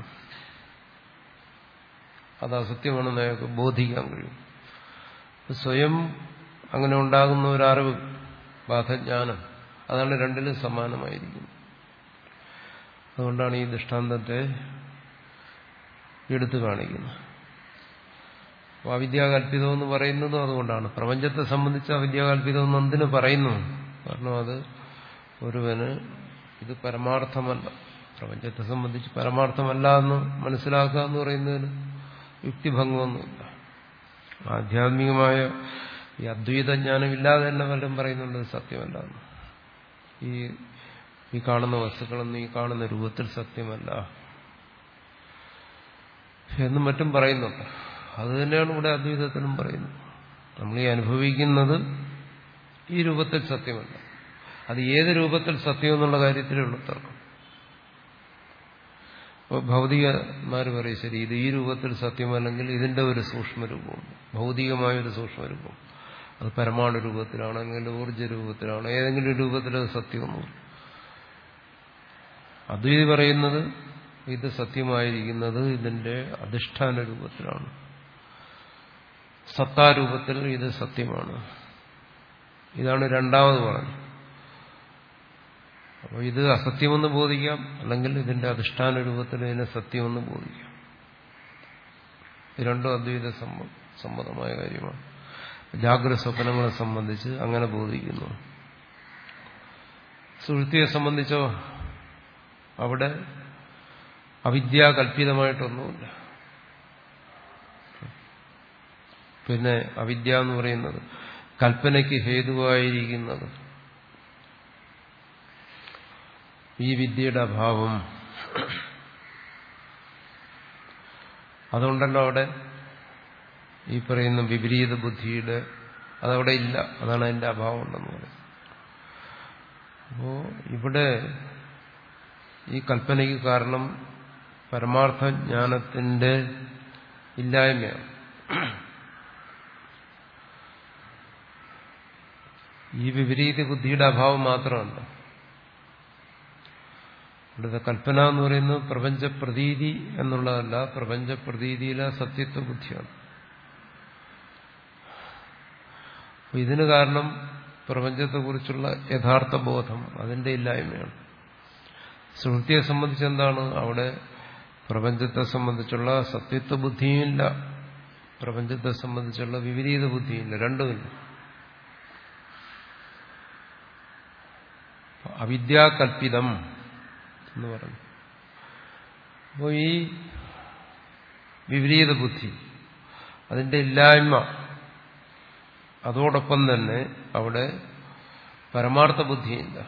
അത് അസത്യമാണെന്ന് അയാൾക്ക് ബോധിക്കാൻ കഴിയും. സ്വയം അങ്ങനെ ഉണ്ടാകുന്ന ഒരറിവ്, ബാധജ്ഞാനം, അതാണ് രണ്ടിലും സമാനമായിരിക്കുന്നത്. അതുകൊണ്ടാണ് ഈ ദൃഷ്ടാന്തത്തെ എടുത്തു കാണിക്കുന്നത്. അവിദ്യാകല്പിതം എന്ന് പറയുന്നതും അതുകൊണ്ടാണ്. പ്രപഞ്ചത്തെ സംബന്ധിച്ച് അവിദ്യാകല്പിതം എന്ന് എന്തിനു പറയുന്നു? കാരണം അത് ഒരുവന് ഇത് പരമാർത്ഥമല്ല, പ്രപഞ്ചത്തെ സംബന്ധിച്ച് പരമാർത്ഥമല്ല എന്ന് മനസ്സിലാക്കുക എന്ന് പറയുന്നതിന് യുക്തിഭംഗമൊന്നുമില്ല. ആധ്യാത്മികമായ ഈ അദ്വൈതജ്ഞാനമില്ലാതെ തന്നെ വല്ലതും പറയുന്നുണ്ട് സത്യമല്ല. ഈ ഈ കാണുന്ന വസ്തുക്കളൊന്നും ഈ കാണുന്ന രൂപത്തിൽ സത്യമല്ല എന്നും മറ്റും പറയുന്നുണ്ട്. അത് തന്നെയാണ് ഇവിടെ അദ്വൈതത്തിലും പറയുന്നത്. നമ്മൾ ഈ അനുഭവിക്കുന്നത് ഈ രൂപത്തിൽ സത്യമല്ല. അത് ഏത് രൂപത്തിൽ സത്യം എന്നുള്ള കാര്യത്തിലുള്ള തർക്കം. അപ്പോൾ ഭൗതികന്മാർ പറയും ശരി, ഇത് ഈ രൂപത്തിൽ സത്യമല്ലെങ്കിൽ ഇതിന്റെ ഒരു സൂക്ഷ്മരൂപമുണ്ട്, ഭൗതികമായൊരു സൂക്ഷ്മരൂപം. അത് പരമാണു രൂപത്തിലാണെങ്കിൽ ഊർജ്ജ രൂപത്തിലാണ്, ഏതെങ്കിലും രൂപത്തിൽ അത് സത്യമൊന്നും. അദ്വൈതി പറയുന്നത് ഇത് സത്യമായിരിക്കുന്നത് ഇതിന്റെ അധിഷ്ഠാന രൂപത്തിലാണ്, സത്താരൂപത്തിൽ ഇത് സത്യമാണ്. ഇതാണ് രണ്ടാമത് പറഞ്ഞത്. അപ്പോൾ ഇത് അസത്യമെന്ന് ബോധിക്കാം, അല്ലെങ്കിൽ ഇതിന്റെ അധിഷ്ഠാന രൂപത്തിൽ ഇതിനെ സത്യമെന്ന് ബോധിക്കാം. ഇത് രണ്ടും അദ്വൈത സമ്മതമായ കാര്യമാണ്. ജാഗ്രത സ്വപ്നങ്ങളെ സംബന്ധിച്ച് അങ്ങനെ ബോധിക്കുന്നു. സുഷുപ്തിയെ സംബന്ധിച്ചോ അവിടെ അവിദ്യാകല്പിതമായിട്ടൊന്നുമില്ല. പിന്നെ അവിദ്യ എന്ന് പറയുന്നത് കൽപ്പനയ്ക്ക് ഹേതുവായിരിക്കുന്നത് ഈ വിദ്യയുടെ അഭാവം. അതുകൊണ്ടല്ലോ അവിടെ ഈ പറയുന്ന വിപരീത ബുദ്ധിയുടെ അതവിടെ ഇല്ല. അതാണ് അതിന്റെ അഭാവം ഉണ്ടെന്ന് പറയുന്നത്. അപ്പോ ഇവിടെ ഈ കൽപ്പനയ്ക്ക് കാരണം പരമാർത്ഥ ജ്ഞാനത്തിന്റെ ഇല്ലായ്മയാണ്. ഈ വിപരീത ബുദ്ധിയുടെ അഭാവം മാത്രമല്ല. ഇവിടുത്തെ കൽപ്പന എന്ന് പറയുന്നത് പ്രപഞ്ചപ്രതീതി എന്നുള്ളതല്ല, പ്രപഞ്ചപ്രതീതിയിലെ സത്യത്വ ബുദ്ധിയാണ്. ഇതിന് കാരണം പ്രപഞ്ചത്തെക്കുറിച്ചുള്ള യഥാർത്ഥ ബോധം, അതിന്റെ ഇല്ലായ്മയാണ്. സുഹൃത്തിയെ സംബന്ധിച്ചെന്താണ്? അവിടെ പ്രപഞ്ചത്തെ സംബന്ധിച്ചുള്ള സത്യത്വ ബുദ്ധിയുമില്ല, പ്രപഞ്ചത്തെ സംബന്ധിച്ചുള്ള വിപരീത ബുദ്ധിയില്ല, രണ്ടുമില്ല. അവിദ്യാകൽപിതം എന്ന് പറഞ്ഞു. അപ്പോൾ ഈ വിപരീത ബുദ്ധി, അതിന്റെ ഇല്ലായ്മ, അതോടൊപ്പം തന്നെ അവിടെ പരമാർത്ഥ ബുദ്ധിയില്ല.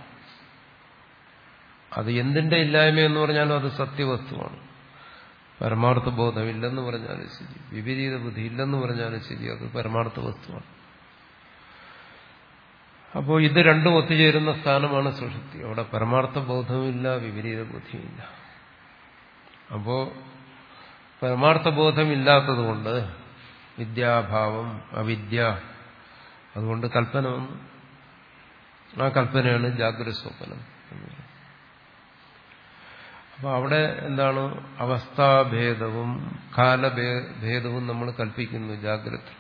അത് എന്തിന്റെ ഇല്ലായ്മ എന്ന് പറഞ്ഞാലും അത് സത്യവസ്തുവാണ്. പരമാർത്ഥ ബോധമില്ലെന്ന് പറഞ്ഞാലും ശരി, വിപരീത ബുദ്ധി ഇല്ലെന്ന് പറഞ്ഞാലും ശരി, അത് പരമാർത്ഥ വസ്തുവാണ്. അപ്പോൾ ഇത് രണ്ടും ഒത്തുചേരുന്ന സ്ഥാനമാണ് സുഷുപ്തി. അവിടെ പരമാർത്ഥ ബോധവുമില്ല, വിപരീത ബുദ്ധിയില്ല. അപ്പോ പരമാർത്ഥ ബോധമില്ലാത്തതുകൊണ്ട് വിദ്യാഭാവം, അവിദ്യ, അതുകൊണ്ട് കൽപ്പന വന്നു. ആ കൽപ്പനയാണ് ജാഗ്രത സ്വപ്നം. അപ്പൊ അവിടെ എന്താണ്? അവസ്ഥാഭേദവും കാലഭേദവും നമ്മൾ കൽപ്പിക്കുന്നു. ജാഗ്രത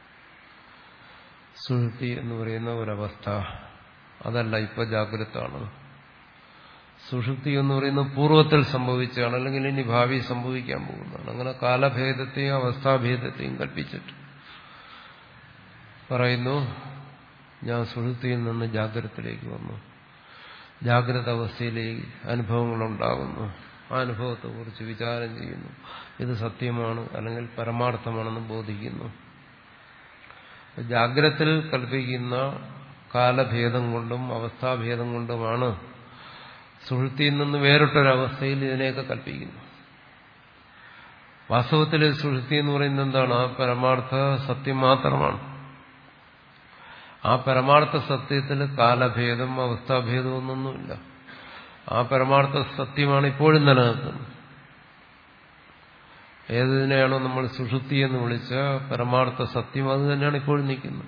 സുഷുപ്തി എന്ന് പറയുന്ന ഒരവസ്ഥ അതല്ല, ഇപ്പൊ ജാഗ്രതാണ്. സുഷുപ്തി എന്ന് പറയുന്നത് പൂർവ്വത്തിൽ സംഭവിച്ചാണ്, അല്ലെങ്കിൽ ഇനി ഭാവി സംഭവിക്കാൻ പോകുന്നതാണ്. അങ്ങനെ കാലഭേദത്തെയും അവസ്ഥാഭേദത്തെയും കൽപ്പിച്ചിട്ട് പറയുന്നു, ഞാൻ സുഷുപ്തിയിൽ നിന്ന് ജാഗ്രതത്തിലേക്ക് വന്നു, ജാഗ്രത അവസ്ഥയിലേക്ക് അനുഭവങ്ങളുണ്ടാകുന്നു, ആ അനുഭവത്തെക്കുറിച്ച് വിചാരം ചെയ്യുന്നു, ഇത് സത്യമാണ് അല്ലെങ്കിൽ പരമാർത്ഥമാണെന്ന് ബോധിക്കുന്നു. ജാഗ്രതത്തിൽ കൽപ്പിക്കുന്ന കാലഭേദം കൊണ്ടും അവസ്ഥാഭേദം കൊണ്ടുമാണ് സുഷുപ്തിയിൽ നിന്ന് വേറിട്ടൊരവസ്ഥയിൽ ഇതിനെയൊക്കെ കൽപ്പിക്കുന്നു. വാസ്തവത്തിൽ സുഷുപ്തി എന്ന് പറയുന്നത് എന്താണ്? ആ പരമാർത്ഥ സത്യം മാത്രമാണ്. ആ പരമാർത്ഥ സത്യത്തിൽ കാലഭേദം അവസ്ഥാഭേദം ഒന്നൊന്നുമില്ല. ആ പരമാർത്ഥ സത്യമാണ് ഇപ്പോഴും നിലനിൽക്കുന്നത്. ഏതിനെയാണോ നമ്മൾ സുഷുപ്തി എന്ന് വിളിച്ച പരമാർത്ഥ സത്യം, അത് തന്നെയാണ് ഇപ്പോഴും നിൽക്കുന്നത്.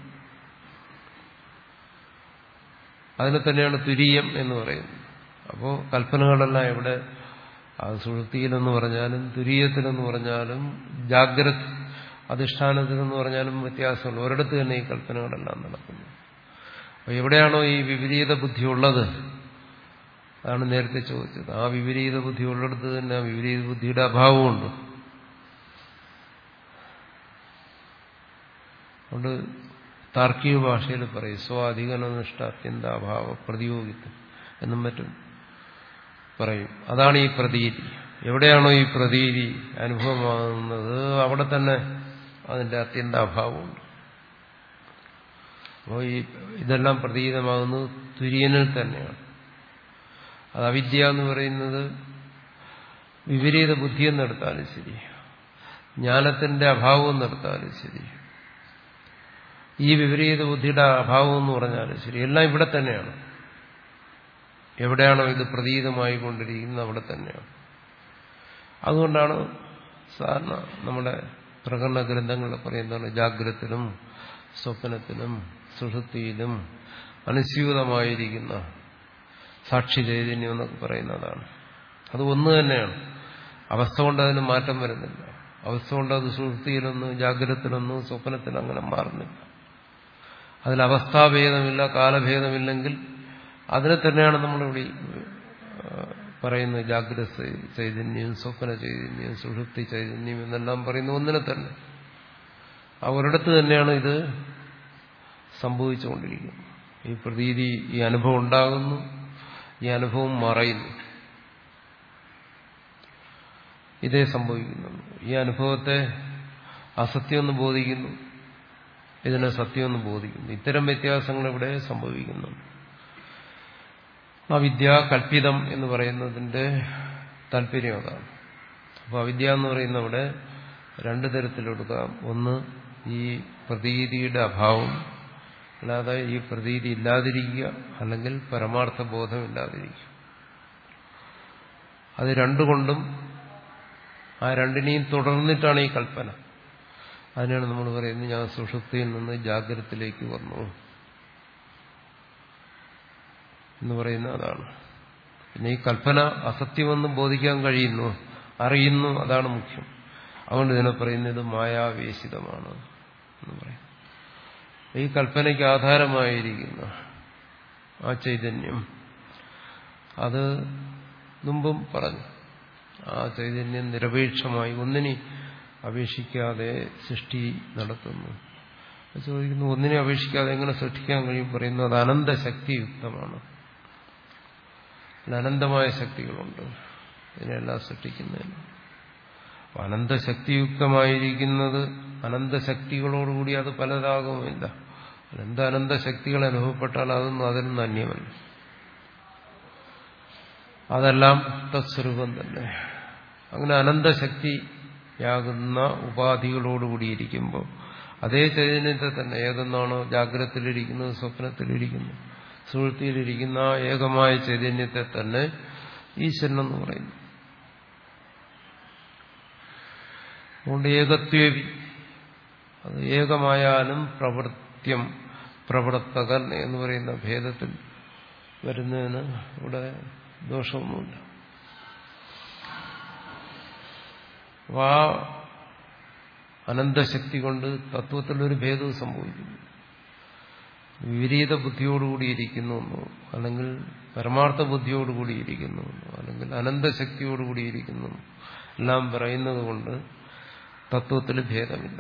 അതിനെ തന്നെയാണ് തുരീയം എന്ന് പറയുന്നത്. അപ്പോൾ കൽപ്പനകളെല്ലാം ഇവിടെ അത് സുഷുപ്തിയിലെന്ന് പറഞ്ഞാലും തുരീയത്തിലെന്ന് പറഞ്ഞാലും ജാഗ്രത അധിഷ്ഠാനത്തിലെന്ന് പറഞ്ഞാലും വ്യത്യാസമുണ്ട്. ഒരിടത്ത് തന്നെ ഈ കൽപ്പനകളെല്ലാം നടക്കുന്നു. അപ്പോൾ എവിടെയാണോ ഈ വിപരീത ബുദ്ധി ഉള്ളത്, അതാണ് നേരത്തെ ചോദിച്ചത്. ആ വിപരീത ബുദ്ധി ഉള്ളിടത്ത് തന്നെ ആ വിപരീത ബുദ്ധിയുടെ അഭാവമുണ്ട്. അതുകൊണ്ട് താർക്കിക ഭാഷയിൽ പറയും സ്വാധികനിഷ്ഠ അത്യന്താഭാവ പ്രതിയോഗിത്വം എന്നും മറ്റും പറയും. അതാണ് ഈ പ്രതീതി. എവിടെയാണോ ഈ പ്രതീതി അനുഭവമാകുന്നത് അവിടെ തന്നെ അതിന്റെ അത്യന്താഭാവമുണ്ട്. അപ്പോൾ ഈ ഇതെല്ലാം പ്രതീതമാകുന്നത് തുര്യനിൽ തന്നെയാണ്. അത് അവിദ്യ എന്ന് പറയുന്നത് വിപരീത ബുദ്ധിയെന്നെടുത്താലും ശരി, ജ്ഞാനത്തിന്റെ അഭാവം എന്നെടുത്താലും ശരി, ഈ വിപരീത ബുദ്ധിയുടെ അഭാവം എന്ന് പറഞ്ഞാലും ശരി, എല്ലാം ഇവിടെ തന്നെയാണ്. എവിടെയാണോ ഇത് പ്രതീതമായി കൊണ്ടിരിക്കുന്നത് അവിടെ തന്നെയാണ്. അതുകൊണ്ടാണ് സാധാരണ നമ്മുടെ പ്രകടന ഗ്രന്ഥങ്ങളിൽ പറയുന്നതാണ് ജാഗ്രതത്തിലും സ്വപ്നത്തിലും സുഷുപ്തിയിലും അനുസ്യൂതമായിരിക്കുന്ന സാക്ഷി ചൈതന്യം എന്നൊക്കെ പറയുന്നതാണ്. അത് ഒന്ന് തന്നെയാണ്. അവസ്ഥ കൊണ്ട് അതിന് മാറ്റം വരുന്നില്ല. അവസ്ഥ കൊണ്ട് അത് സുഷുപ്തിയിലൊന്നും ജാഗ്രതത്തിലൊന്നും സ്വപ്നത്തിലും അങ്ങനെ മാറുന്നില്ല. അതിൽ അവസ്ഥാഭേദമില്ല, കാലഭേദമില്ലെങ്കിൽ അതിനെ തന്നെയാണ് നമ്മളിവിടെ പറയുന്നത്. ജാഗ്രത ചൈതന്യം, സ്വപ്ന ചൈതന്യം, സുഷുപ്തി ചൈതന്യം എന്നെല്ലാം പറയുന്ന ഒന്നിനെ തന്നെ. ആ ഒരിടത്ത് തന്നെയാണ് ഇത് സംഭവിച്ചുകൊണ്ടിരിക്കുന്നത്. ഈ പ്രതീതി, ഈ അനുഭവം ഉണ്ടാകുന്നു, ഈ അനുഭവം മറയുന്നു. ഇതേ സംഭവിക്കുന്നുള്ളൂ. ഈ അനുഭവത്തെ അസത്യമെന്ന് ബോധിക്കുന്നു, ഇതിനെ സത്യമെന്ന് ബോധിക്കുന്നു. ഇത്തരം വ്യത്യാസങ്ങൾ ഇവിടെ സംഭവിക്കുന്നുണ്ട്. അവിദ്യ കൽപ്പിതം എന്ന് പറയുന്നതിന്റെ താല്പര്യം അതാണ്. അപ്പോൾ അവിദ്യ എന്ന് പറയുന്ന ഇവിടെ രണ്ടു തരത്തിലെടുക്കാം. ഒന്ന് ഈ പ്രതീതിയുടെ അഭാവം, അല്ലാതെ ഈ പ്രതീതി ഇല്ലാതിരിക്കുക, അല്ലെങ്കിൽ പരമാർത്ഥ ബോധം ഇല്ലാതിരിക്കുക. അത് രണ്ടുകൊണ്ടും ആ രണ്ടിനെയും തുടർന്നിട്ടാണ് ഈ കൽപ്പന. അതിനാണ് നമ്മൾ പറയുന്നത് ഞാൻ സുഷുപ്തിയിൽ നിന്ന് ജാഗ്രതത്തിലേക്ക് വന്നു എന്ന് പറയുന്ന അതാണ്. പിന്നെ ഈ കൽപ്പന അസത്യമെന്ന് ബോധിക്കാൻ കഴിയുന്നു, അറിയുന്നു, അതാണ് മുഖ്യം. അതുകൊണ്ട് ഇതിനെ പറയുന്നത് മായാവേശിതമാണ് എന്ന് പറയും. ഈ കൽപ്പനയ്ക്ക് ആധാരമായിരിക്കുന്ന ആ ചൈതന്യം, അത് മുമ്പും പറഞ്ഞു, ആ ചൈതന്യം നിരപേക്ഷമായി ഒന്നിനെ അപേക്ഷിക്കാതെ സൃഷ്ടി നടത്തുന്നു. ചോദിക്കുന്നു, ഒന്നിനെ അപേക്ഷിക്കാതെ എങ്ങനെ സൃഷ്ടിക്കാൻ കഴിയും? പറയുന്നു അത് അനന്തശക്തിയുക്തമാണ്. അനന്തമായ ശക്തികളുണ്ട് ഇതിനെല്ലാം സൃഷ്ടിക്കുന്നതിന്. അനന്തശക്തിയുക്തമായിരിക്കുന്നത് അനന്തശക്തികളോടുകൂടി അത് പലതാകുമില്ല. എന്ത് അനന്തശക്തികൾ അനുഭവപ്പെട്ടാൽ അതൊന്നും അതിൽ നിന്ന് അന്യമല്ല. അതെല്ലാം തത്സ്വരൂപം തന്നെ. അങ്ങനെ അനന്തശക്തിയാകുന്ന ഉപാധികളോടുകൂടിയിരിക്കുമ്പോൾ അതേ ചൈതന്യത്തെ തന്നെ ഏതെന്നാണോ ജാഗ്രതത്തിലിരിക്കുന്നത്, സ്വപ്നത്തിലിരിക്കുന്നു, സുഷുപ്തിയിലിരിക്കുന്ന ആ ഏകമായ ചൈതന്യത്തെ തന്നെ ഈശ്വരനെന്ന് പറയുന്നു. അതുകൊണ്ട് ഏകത്വേവി, അത് ഏകമായാലും പ്രവൃത്യം പ്രവർത്തകൻ എന്ന് പറയുന്ന ഭേദത്തിൽ വരുന്നതിന് ഇവിടെ ദോഷമൊന്നുമില്ല. ആ അനന്തശക്തി കൊണ്ട് തത്വത്തിലൊരു ഭേദവും സംഭവിക്കുന്നു. വിപരീത ബുദ്ധിയോടുകൂടിയിരിക്കുന്നു, അല്ലെങ്കിൽ പരമാർത്ഥ ബുദ്ധിയോടുകൂടിയിരിക്കുന്നു, അല്ലെങ്കിൽ അനന്തശക്തിയോടുകൂടിയിരിക്കുന്നു എല്ലാം പറയുന്നത് കൊണ്ട് തത്വത്തിൽ ഭേദമില്ല.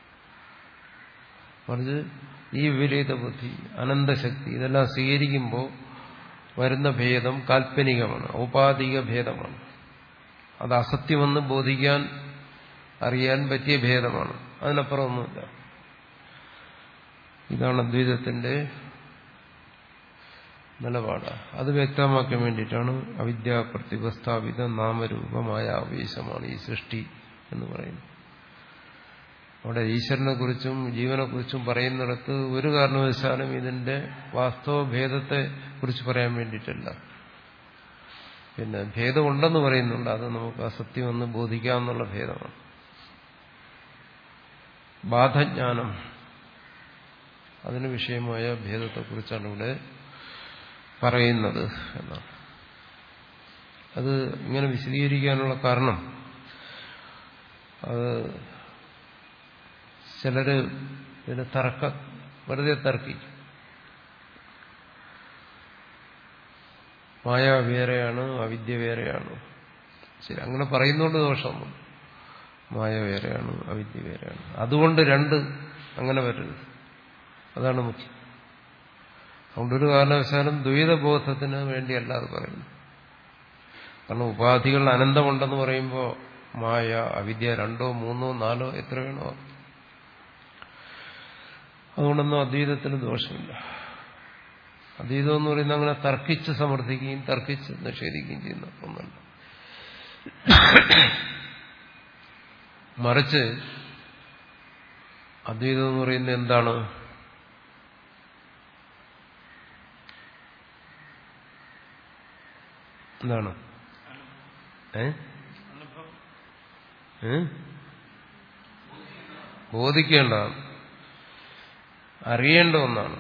മറിച്ച് ഈ വിപരീത ബുദ്ധി, അനന്തശക്തി ഇതെല്ലാം സ്വീകരിക്കുമ്പോൾ വരുന്ന ഭേദം കാൽപ്പനികമാണ്, ഔപാധിക ഭേദമാണ്. അത് അസത്യമെന്ന് ബോധിക്കാൻ അറിയാൻ പറ്റിയ ഭേദമാണ്, അതിനപ്പുറമൊന്നുമില്ല. ഇതാണ് അദ്വൈതത്തിന്റെ നിലപാട്. അത് വ്യക്തമാക്കാൻ വേണ്ടിയിട്ടാണ് അവിദ്യാ പ്രതിപസ്ഥാപിത നാമരൂപമായ ആവേശമാണ് ഈ സൃഷ്ടി എന്ന് പറയുന്നത്. അവിടെ ഈശ്വരനെ കുറിച്ചും ജീവനെ കുറിച്ചും പറയുന്നിടത്ത് ഒരു കാരണവശാലും ഇതിന്റെ വാസ്തവ ഭേദത്തെ കുറിച്ച് പറയാൻ വേണ്ടിയിട്ടല്ല. പിന്നെ ഭേദമുണ്ടെന്ന് പറയുന്നുണ്ട്, അത് നമുക്ക് അസത്യമെന്ന് ബോധിക്കാമെന്നുള്ള ഭേദമാണ്. ബാധജ്ഞാനം, അതിന് വിഷയമായ ഭേദത്തെക്കുറിച്ചാണ് ഇവിടെ പറയുന്നത് എന്നാണ്. അത് ഇങ്ങനെ വിശദീകരിക്കാനുള്ള കാരണം, അത് ചിലര് ഇതിന് തർക്ക വെറുതെ തർക്കിക്കും. മായ വേറെയാണ്, അവിദ്യ വേറെയാണ്. ശരി, അങ്ങനെ പറയുന്നതുകൊണ്ട് ദോഷമൊന്നും. മായ വേറെയാണ്, അവിദ്യ വേറെയാണ്, അതുകൊണ്ട് രണ്ട് അങ്ങനെ വരരുത്, അതാണ് മുഖ്യം. അതുകൊണ്ടൊരു കാരണവശാലും ദ്വൈതബോധത്തിന് വേണ്ടിയല്ല അത് പറയുന്നു. കാരണം ഉപാധികൾ അനന്തമുണ്ടെന്ന് പറയുമ്പോൾ മായ അവിദ്യ രണ്ടോ മൂന്നോ നാലോ എത്ര വേണോ, അതുകൊണ്ടൊന്നും അദ്വൈതത്തിന് ദോഷമില്ല. അദ്വൈതം എന്ന് പറയുന്നത് അങ്ങനെ തർക്കിച്ച് സമർത്ഥിക്കുകയും തർക്കിച്ച് നിഷേധിക്കുകയും ചെയ്യുന്ന ഒന്നല്ല. മറിച്ച് അദ്വൈതം എന്ന് പറയുന്നത് എന്താണ്? എന്താണ്? ഏ ബോധിക്കേണ്ടതാണ്, അറിയേണ്ട ഒന്നാണ്.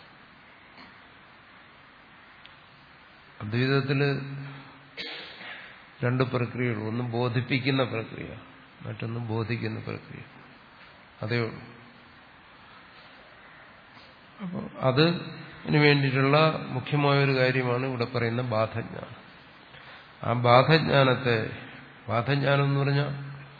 അദ്വൈതത്തില് രണ്ട് പ്രക്രിയകൾ, ഒന്ന് ബോധിപ്പിക്കുന്ന പ്രക്രിയ, മറ്റൊന്ന് ബോധിക്കുന്ന പ്രക്രിയ, അതേ ഉള്ളൂ. അപ്പോൾ അതിന് വേണ്ടിയിട്ടുള്ള മുഖ്യമായൊരു കാര്യമാണ് ഇവിടെ പറയുന്ന ബാധജ്ഞാനം. ആ ബാധജ്ഞാനത്തെ, ബാധജ്ഞാനം എന്ന് പറഞ്ഞാൽ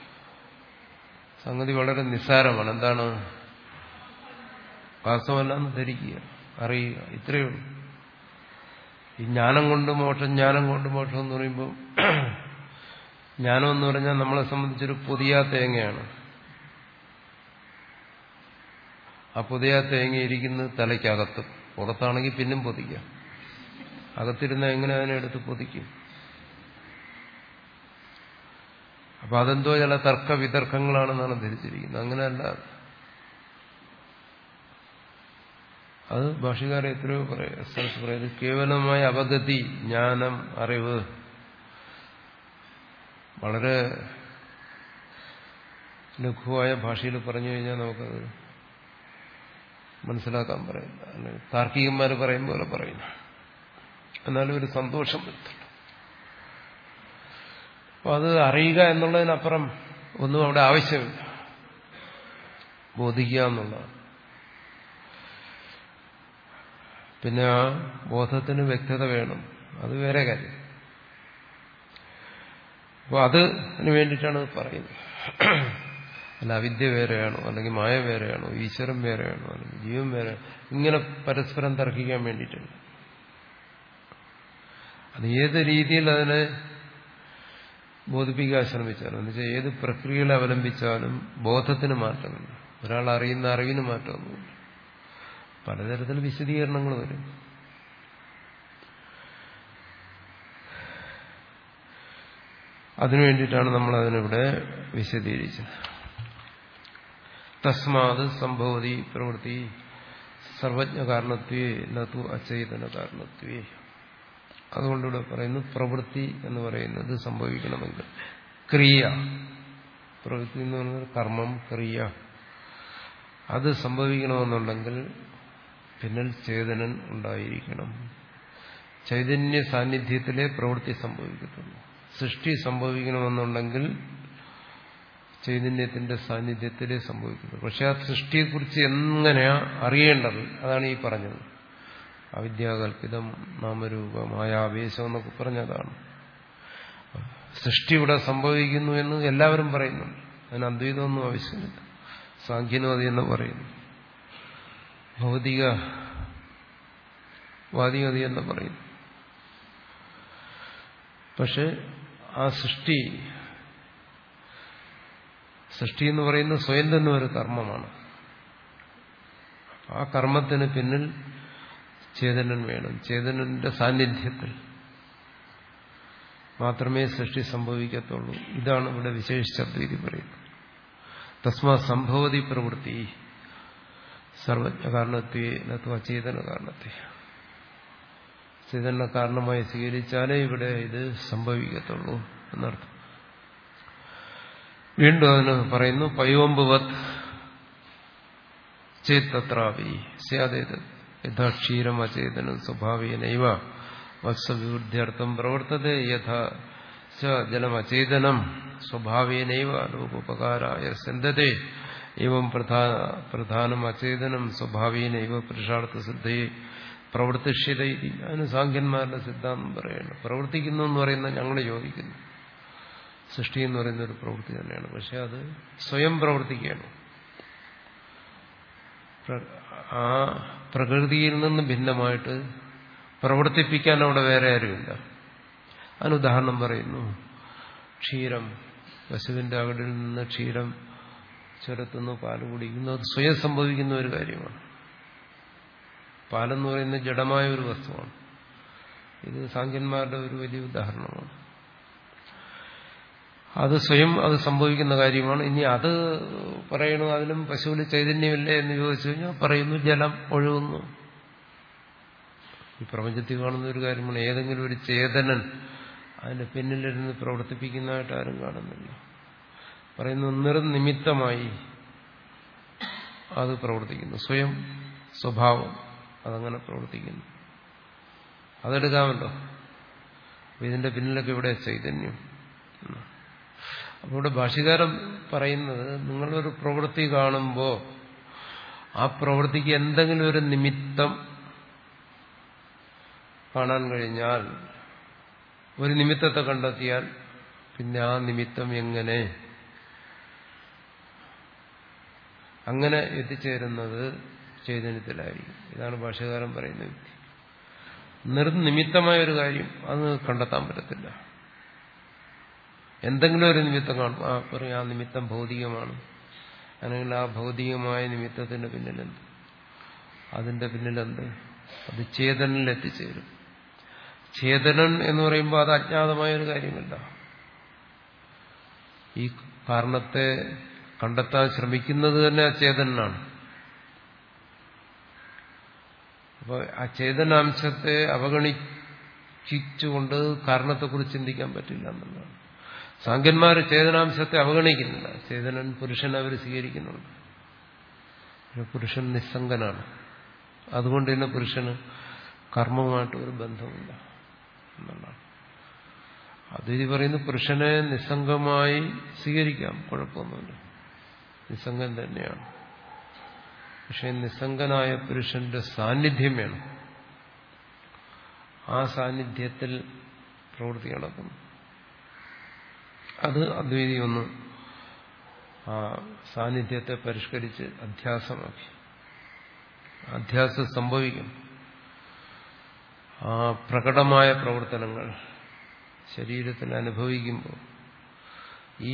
സംഗതി വളരെ നിസ്സാരമാണ്. എന്താണ്? വാസ്തവമല്ലെന്ന് ധരിക്കുക, അറിയുക, ഇത്രയേ ഉള്ളൂ. ഈ ജ്ഞാനം കൊണ്ട് മോക്ഷം, ജ്ഞാനം കൊണ്ട് മോക്ഷം എന്ന് പറയുമ്പോൾ, ജ്ഞാനം എന്ന് പറഞ്ഞാൽ നമ്മളെ സംബന്ധിച്ചൊരു പുതിയ തേങ്ങയാണ്. ആ പൊതിയാ തേങ്ങിയിരിക്കുന്നത് തലയ്ക്കകത്ത്, പുറത്താണെങ്കിൽ പിന്നും പൊതിക്കാം. അകത്തിരുന്ന എങ്ങനെ അതിനെ എടുത്ത് പൊതിക്കും? അപ്പൊ അതെന്തോ ചില തർക്ക വിതർക്കങ്ങളാണെന്നാണ് ധരിച്ചിരിക്കുന്നത്. അങ്ങനെയല്ല. അത് ഭാഷകാരൻ എത്രയോ പറയാം, സ്ഥലത്ത് പറയുന്നത് കേവലമായ അവഗതി, ജ്ഞാനം, അറിവ്, വളരെ ലഘുവായ ഭാഷയിൽ പറഞ്ഞു കഴിഞ്ഞാൽ നമുക്കത് മനസ്സിലാക്കാൻ പറയില്ല. അല്ലെങ്കിൽ താർക്കികന്മാർ പറയും പോലെ പറയുന്നു. എന്നാലും ഒരു സന്തോഷം വരുത്തുള്ളൂ. അപ്പൊ അത് അറിയുക എന്നുള്ളതിനപ്പുറം ഒന്നും അവിടെ ആവശ്യമില്ല. ബോധിക്കുക എന്നുള്ളതാണ്. പിന്നെ ആ ബോധത്തിന് വ്യക്തത വേണം, അത് വേറെ കാര്യം. അപ്പോൾ അതിന് വേണ്ടിയിട്ടാണ് പറയുന്നത്. അല്ല അവിദ്യ വേറെയാണോ, അല്ലെങ്കിൽ മായ വേറെയാണോ, ഈശ്വരൻ വേറെയാണോ, അല്ലെങ്കിൽ ജീവൻ വേറെ, ഇങ്ങനെ പരസ്പരം തർക്കിക്കാൻ വേണ്ടിയിട്ടുണ്ട്. അത് ഏത് രീതിയിൽ അതിനെ ബോധിപ്പിക്കാൻ ശ്രമിച്ചാലും, എന്നുവെച്ചാൽ ഏത് പ്രക്രിയകളെ അവലംബിച്ചാലും ബോധത്തിന് മാറ്റമില്ല. ഒരാൾ അറിയുന്ന അറിവിന് മാറ്റമൊന്നുമില്ല. പലതരത്തിൽ വിശദീകരണങ്ങൾ വരും. അതിനു വേണ്ടിയിട്ടാണ് നമ്മൾ അതിനിവിടെ വിശദീകരിച്ചത്. തസ്മാത് സംഭവതി പ്രവൃത്തി സർവജ്ഞ കാരണത്വേ നതു അചൈതന കാരണത്വേ. അതുകൊണ്ടിവിടെ പറയുന്നു പ്രവൃത്തി എന്ന് പറയുന്നത് സംഭവിക്കണമെങ്കിൽ ക്രിയ, പ്രവൃത്തി എന്ന് പറയുന്നത് കർമ്മം, ക്രിയ, അത് സംഭവിക്കണമെന്നുണ്ടെങ്കിൽ പിന്നിൽ ചേതനൻ ഉണ്ടായിരിക്കണം. ചൈതന്യ സാന്നിധ്യത്തിലെ പ്രവൃത്തി സംഭവിക്കത്തുള്ളൂ. സൃഷ്ടി സംഭവിക്കണമെന്നുണ്ടെങ്കിൽ ചൈതന്യത്തിന്റെ സാന്നിധ്യത്തിലേ സംഭവിക്കുന്നു. പക്ഷെ ആ സൃഷ്ടിയെക്കുറിച്ച് എങ്ങനെയാ അറിയേണ്ടത്? അതാണ് ഈ പറഞ്ഞത്. അവിദ്യാകൽപിതം നാമരൂപ മായാവേശം എന്നൊക്കെ പറഞ്ഞതാണ്. സൃഷ്ടി ഇവിടെ സംഭവിക്കുന്നു എന്ന് എല്ലാവരും പറയുന്നുണ്ട്. അതിന് അദ്വൈതമൊന്നും ആവശ്യമില്ല. സാഖ്യനും അത് തന്നെ പറയുന്നു. ഭൗതിക വാദിയും അത് തന്നെ പറയുന്നു. പക്ഷെ ആ സൃഷ്ടി സൃഷ്ടി എന്ന് പറയുന്നത് സ്വയം തന്നെ ഒരു കർമ്മമാണ്. ആ കർമ്മത്തിന് പിന്നിൽ ചേതനൻ വേണം. ചേതനന്റെ സാന്നിധ്യത്തിൽ മാത്രമേ സൃഷ്ടി സംഭവിക്കത്തുള്ളൂ. ഇതാണ് ഇവിടെ വിശേഷിച്ച അദ്വൈതി പറയുന്നത്. തസ്മാ സംഭവതി പ്രവൃത്തി സർവജ്ഞ കാരണത്വേ നത്വ അചേതന കാരണത്വേ. ചേതന കാരണമായി സ്വീകരിച്ചാലേ ഇവിടെ ഇത് സംഭവിക്കത്തുള്ളൂ എന്നർത്ഥം. വീണ്ടും അതിന് പറയുന്നു പയോമ്പുവത് ചേത്തത്രാവി സ്യാദേത് യഥാ ക്ഷീരം അചേതനം സ്വഭാവേനൈവ വത്സവിവൃദ്ധ്യർത്ഥം പ്രവർത്തതേ യഥാ ജലം അചേതനം സ്വഭാവേനൈവ ലോകോപകാരായ സിന്ധതേ ഏവം പ്രധാനം അചേതനം സ്വഭാവേനൈവ പുരുഷാർത്ഥ സിദ്ധയെ പ്രവർത്തിഷ്യത. അതിന് സാഖ്യന്മാരുടെ സിദ്ധാന്തം പറയുന്നു. പ്രവർത്തിക്കുന്നു എന്ന് പറയുന്നത് ഞങ്ങൾ യോജിക്കുന്നു. സൃഷ്ടി എന്ന് പറയുന്ന ഒരു പ്രവൃത്തി തന്നെയാണ്. പക്ഷെ അത് സ്വയം പ്രവർത്തിക്കുകയാണ്. ആ പ്രകൃതിയിൽ നിന്ന് ഭിന്നമായിട്ട് പ്രവർത്തിപ്പിക്കാൻ അവിടെ വേറെ ആരുമില്ല. അതിനുദാഹരണം പറയുന്നു. ക്ഷീരം, പശുവിന്റെ അകടിൽ നിന്ന് ക്ഷീരം ചുരത്തുന്നു, പാല് കുടിക്കുന്നു. അത് സ്വയം സംഭവിക്കുന്ന ഒരു കാര്യമാണ്. പാലെന്ന് പറയുന്നത് ജഡമായ ഒരു വസ്തുവാണ്. ഇത് സാഖ്യന്മാരുടെ ഒരു വലിയ ഉദാഹരണമാണ്. അത് സ്വയം അത് സംഭവിക്കുന്ന കാര്യമാണ്. ഇനി അത് പറയണു അതിലും പശുവിൽ ചൈതന്യമില്ലേ എന്ന് ചോദിച്ചു കഴിഞ്ഞാൽ പറയുന്നു ജലം ഒഴുകുന്നു. ഈ പ്രപഞ്ചത്തിൽ കാണുന്ന ഒരു കാര്യമാണ്. ഏതെങ്കിലും ഒരു ചേതനൻ അതിന്റെ പിന്നിലിരുന്ന് പ്രവർത്തിപ്പിക്കുന്നതായിട്ട് ആരും കാണുന്നില്ല. പറയുന്നു നിർനിമിത്തമായി അത് പ്രവർത്തിക്കുന്നു. സ്വയം സ്വഭാവം അതങ്ങനെ പ്രവർത്തിക്കുന്നു. അതെടുക്കാമല്ലോ. ഇതിന്റെ പിന്നിലൊക്കെ ഇവിടെ ചൈതന്യം. അപ്പോൾ ഇവിടെ ഭാഷ്യകാരൻ പറയുന്നത് നിങ്ങളൊരു പ്രവൃത്തി കാണുമ്പോൾ ആ പ്രവൃത്തിക്ക് എന്തെങ്കിലും ഒരു നിമിത്തം കാണാൻ കഴിഞ്ഞാൽ, ഒരു നിമിത്തത്തെ കണ്ടെത്തിയാൽ പിന്നെ ആ നിമിത്തം എങ്ങനെ അങ്ങനെ എത്തിച്ചേരുന്നത് ചൈതന്യത്തിലായിരിക്കും. ഇതാണ് ഭാഷ്യകാരൻ പറയുന്ന വ്യക്തി. നിർനിമിത്തമായ ഒരു കാര്യം അത് കണ്ടെത്താൻ പറ്റത്തില്ല. എന്തെങ്കിലും ഒരു നിമിത്തം കാണും. ആ പറയും ആ നിമിത്തം ഭൗതികമാണ്, അല്ലെങ്കിൽ ആ ഭൗതികമായ നിമിത്തത്തിന്റെ പിന്നിലെന്ത്. അതിന്റെ പിന്നിലെന്ത്? അത് ചേതനിൽ എത്തിച്ചേരും. ചേതനൻ എന്ന് പറയുമ്പോൾ അത് അജ്ഞാതമായ ഒരു കാര്യമല്ല. ഈ കാരണത്തെ കണ്ടെത്താൻ ശ്രമിക്കുന്നത് തന്നെ അചേതനാണ്. അപ്പോൾ ആ ചേതനാംശത്തെ അവഗണിച്ചുകൊണ്ട് കാരണത്തെക്കുറിച്ച് ചിന്തിക്കാൻ പറ്റില്ല എന്നുള്ളതാണ്. സാങ്കന്മാർ ചേതനാംശത്തെ അവഗണിക്കുന്നില്ല. ചേതനൻ പുരുഷനെ അവർ സ്വീകരിക്കുന്നുണ്ട്. പുരുഷൻ നിസ്സംഗനാണ്. അതുകൊണ്ട് തന്നെ പുരുഷന് കർമ്മവുമായിട്ട് ഒരു ബന്ധമില്ല എന്നുള്ളതാണ്. അതിരി പറയുന്നു പുരുഷനെ നിസ്സംഗമായി സ്വീകരിക്കാം, കുഴപ്പമൊന്നുമില്ല, നിസ്സംഗൻ തന്നെയാണ്. പക്ഷെ നിസ്സംഗനായ പുരുഷന്റെ സാന്നിധ്യം വേണം. ആ സാന്നിധ്യത്തിൽ പ്രവൃത്തി നടക്കുന്നു. അത് അദ്വൈതി ഒന്ന് ആ സാന്നിധ്യത്തെ പരിഷ്കരിച്ച് അധ്യാസമാക്കി. അധ്യാസം സംഭവിക്കും. ആ പ്രകടമായ പ്രവർത്തനങ്ങൾ ശരീരത്തിൽ അനുഭവിക്കുമ്പോൾ ഈ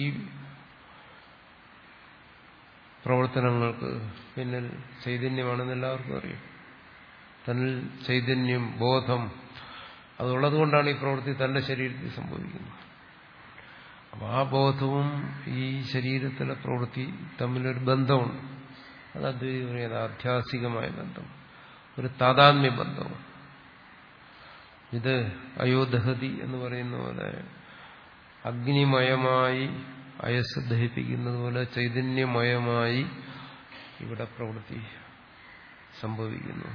പ്രവർത്തനങ്ങൾക്ക് പിന്നിൽ ചൈതന്യമാണെന്ന് എല്ലാവർക്കും അറിയാം. തന്നിൽ ചൈതന്യം, ബോധം അതുള്ളതുകൊണ്ടാണ് ഈ പ്രവൃത്തി തന്റെ ശരീരത്തിൽ സംഭവിക്കുന്നത്. അപ്പോൾ ആ ബോധവും ഈ ശരീരത്തിലെ പ്രവൃത്തി തമ്മിലൊരു ബന്ധമുണ്ട്. അത് അദ്വൈതി പറയുന്നത് ആധ്യാസികമായ ബന്ധം, ഒരു താതാത്മ്യ ബന്ധവും. ഇത് അയോദഹതി എന്ന് പറയുന്ന പോലെ അഗ്നിമയമായി അയസ് ദഹിപ്പിക്കുന്നത് പോലെ ചൈതന്യമയമായി ഇവിടെ പ്രവൃത്തി സംഭവിക്കുന്നു.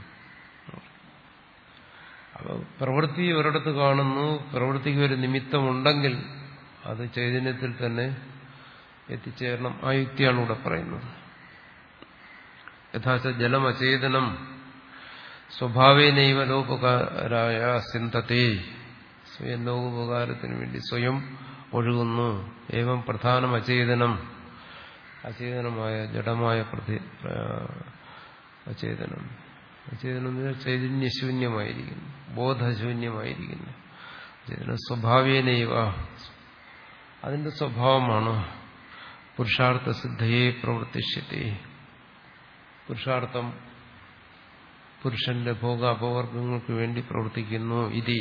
അപ്പോൾ പ്രവൃത്തി ഒരിടത്ത് കാണുന്നു, പ്രവൃത്തിക്ക് ഒരു നിമിത്തമുണ്ടെങ്കിൽ അത് ചൈതന്യത്തിൽ തന്നെ എത്തിച്ചേരണം. ആ യുക്തിയാണ് ഇവിടെ പറയുന്നത്. യഥാർത്ഥ ജലം അചേതനം സ്വഭാവേനൈവ ലോപകാരായ സിന്ധത്തെ, സ്വയം ലോകോപകാരത്തിന് വേണ്ടി സ്വയം ഒഴുകുന്നു. ഏവം പ്രധാനം അചേതനം, അചേതനമായ ജഡമായ പ്രതി അചേതനം. അചേതനം ചൈതന്യശൂന്യമായിരിക്കുന്നു, ബോധശൂന്യമായിരിക്കുന്നു. അചേതനം സ്വഭാവേനൈവ, അതിന്റെ സ്വഭാവമാണ്. പുരുഷാർത്ഥ സിദ്ധയെ പ്രവർത്തിഷ്യത്തെ, പുരുഷാർത്ഥം പുരുഷന്റെ ഭോഗ അപവർഗങ്ങൾക്ക് വേണ്ടി പ്രവർത്തിക്കുന്നു. ഇതി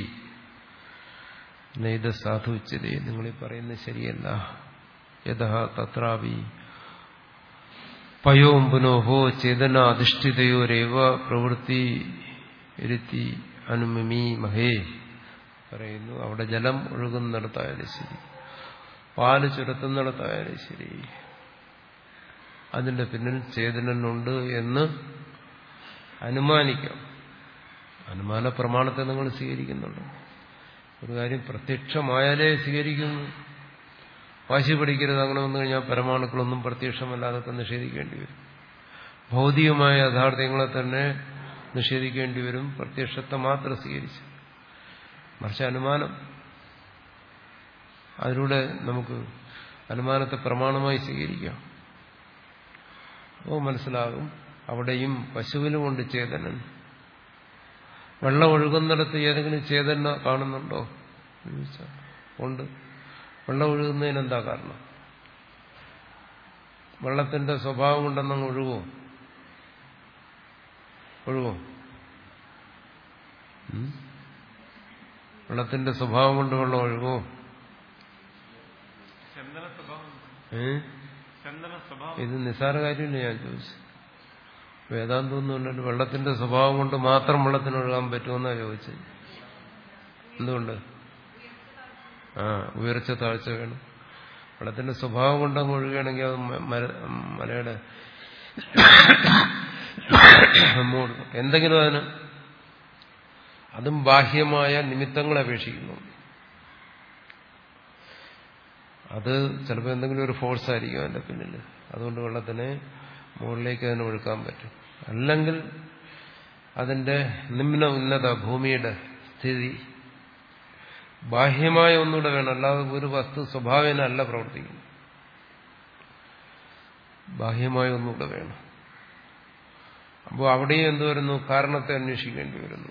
നൈത സാധുച്യതേ, നിങ്ങളീ പറയുന്നത് ശരിയല്ല. യഥാ തത്രാപി പയോം പുനോഹോ ചേതനാധിഷ്ഠിതയോരേവ പ്രവൃത്തി ഇരുത്തി അനുമമീ മഹേ പറയുന്നു. അവിടെ ജലം ഒഴുകുന്നിടത്തായാലും ശരി, പാല് ചുരത്തുന്നിടത്തായാലും ശരി, അതിന്റെ പിന്നിൽ ചേതനനുണ്ട് എന്ന് അനുമാനിക്കാം. അനുമാന പ്രമാണത്തെ നിങ്ങൾ സ്വീകരിക്കുന്നുണ്ട്. ഒരു കാര്യം പ്രത്യക്ഷമായാലേ സ്വീകരിക്കുന്നു. വാശി പിടിക്കരുത്. അങ്ങനെ വന്നു കഴിഞ്ഞാൽ പരമാണുക്കളൊന്നും പ്രത്യക്ഷമല്ലാതൊക്കെ നിഷേധിക്കേണ്ടി വരും. ഭൗതികമായ യാഥാർത്ഥ്യങ്ങളെ തന്നെ നിഷേധിക്കേണ്ടി വരും പ്രത്യക്ഷത്തെ മാത്രം സ്വീകരിച്ച്. മറിച്ച് അനുമാനം, അതിലൂടെ നമുക്ക് അനുമാനത്തെ പ്രമാണമായി സ്വീകരിക്കാം. അപ്പോൾ മനസ്സിലാകും അവിടെയും പശുവിനുമുണ്ട് ചേതനൻ. വെള്ളം ഒഴുകുന്നിടത്ത് ഏതെങ്കിലും ചേതന കാണുന്നുണ്ടോ? ഉണ്ട്. വെള്ളം ഒഴുകുന്നതിനെന്താ കാരണം? വെള്ളത്തിന്റെ സ്വഭാവം കൊണ്ടെന്നങ്ങ് ഒഴുകുമോ? ഒഴുകുമോ? വെള്ളത്തിന്റെ സ്വഭാവം കൊണ്ട് വെള്ളം ഒഴുകുമോ? ഇത് നിസ്സാര കാര്യമില്ല. ഞാൻ ചോദിച്ചു. വേദാന്തമൊന്നുമില്ലല്ലോ. വെള്ളത്തിന്റെ സ്വഭാവം കൊണ്ട് മാത്രം വെള്ളത്തിന് ഒഴുകാൻ പറ്റുമെന്നാണ് ചോദിച്ചത്. എന്തുകൊണ്ട്? ആ ഉയർച്ച താഴ്ച വേണം. വെള്ളത്തിന്റെ സ്വഭാവം കൊണ്ടങ്ങ് ഒഴുകുകയാണെങ്കിൽ അത് മലയുടെ എന്തെങ്കിലും അതിന് അതും ബാഹ്യമായ നിമിത്തങ്ങളെ അപേക്ഷിക്കുന്നു. അത് ചിലപ്പോൾ എന്തെങ്കിലും ഒരു ഫോഴ്സ് ആയിരിക്കും അതിന്റെ പിന്നിൽ. അതുകൊണ്ട് വെള്ളത്തിനെ മുകളിലേക്ക് അതിന് ഒഴുക്കാൻ പറ്റും. അല്ലെങ്കിൽ അതിന്റെ നിമ്ന ഉന്നത ഭൂമിയുടെ സ്ഥിതി ബാഹ്യമായ ഒന്നുകൂടെ വേണം. അല്ലാതെ ഒരു വസ്തു സ്വഭാവേന അല്ല പ്രവർത്തിക്കുന്നു. ബാഹ്യമായ ഒന്നുകൂടെ വേണം. അപ്പോൾ അവിടെയും എന്ത് വരുന്നു? കാരണത്തെ അന്വേഷിക്കേണ്ടി വരുന്നു.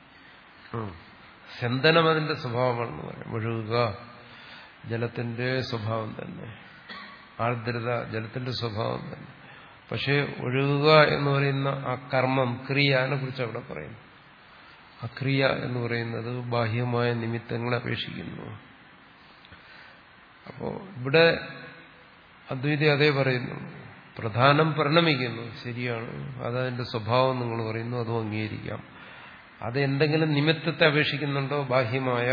സ്യന്തനം അതിന്റെ സ്വഭാവമാണെന്ന് പറയാം. ഒഴുകുക ജലത്തിന്റെ സ്വഭാവം തന്നെ, ആർദ്രത ജലത്തിന്റെ സ്വഭാവം തന്നെ, പക്ഷെ ഒഴുകുക എന്ന് പറയുന്ന ആ കർമ്മം, ക്രിയ, അതിനെ കുറിച്ച് അവിടെ പറയുന്നു. ആ ക്രിയ എന്ന് പറയുന്നത് ബാഹ്യമായ നിമിത്തങ്ങളെ അപേക്ഷിക്കുന്നു. അപ്പോ ഇവിടെ അദ്വൈതി അതേ പറയുന്നു. പ്രധാനം പരിണമിക്കുന്നു, ശരിയാണ്, അതതിന്റെ സ്വഭാവം നിങ്ങൾ പറയുന്നു, അതും അംഗീകരിക്കാം. അത് എന്തെങ്കിലും നിമിത്തത്തെ അപേക്ഷിക്കുന്നുണ്ടോ? ബാഹ്യമായ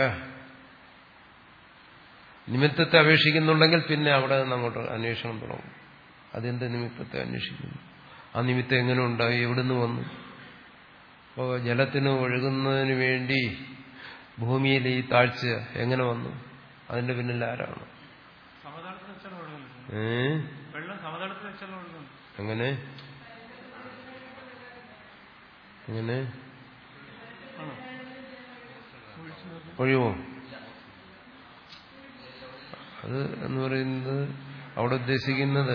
നിമിത്തത്തെ അപേക്ഷിക്കുന്നുണ്ടെങ്കിൽ പിന്നെ അവിടെ നിന്ന് അങ്ങോട്ട് അന്വേഷണം തുടങ്ങും. അതെന്ത് നിമിത്തത്തെ അന്വേഷിക്കുന്നു? ആ നിമിത്തം എങ്ങനെ ഉണ്ടായി, എവിടുന്ന് വന്നു? അപ്പോൾ ജലത്തിന് ഒഴുകുന്നതിന് വേണ്ടി ഭൂമിയിൽ ഈ താഴ്ച എങ്ങനെ വന്നു? അതിന്റെ പിന്നിൽ ആരാണ്? ഏ എങ്ങനെ എങ്ങനെ ഒഴിവോ? അത് എന്ന് പറയുന്നത് അവിടെ ഉദ്ദേശിക്കുന്നത്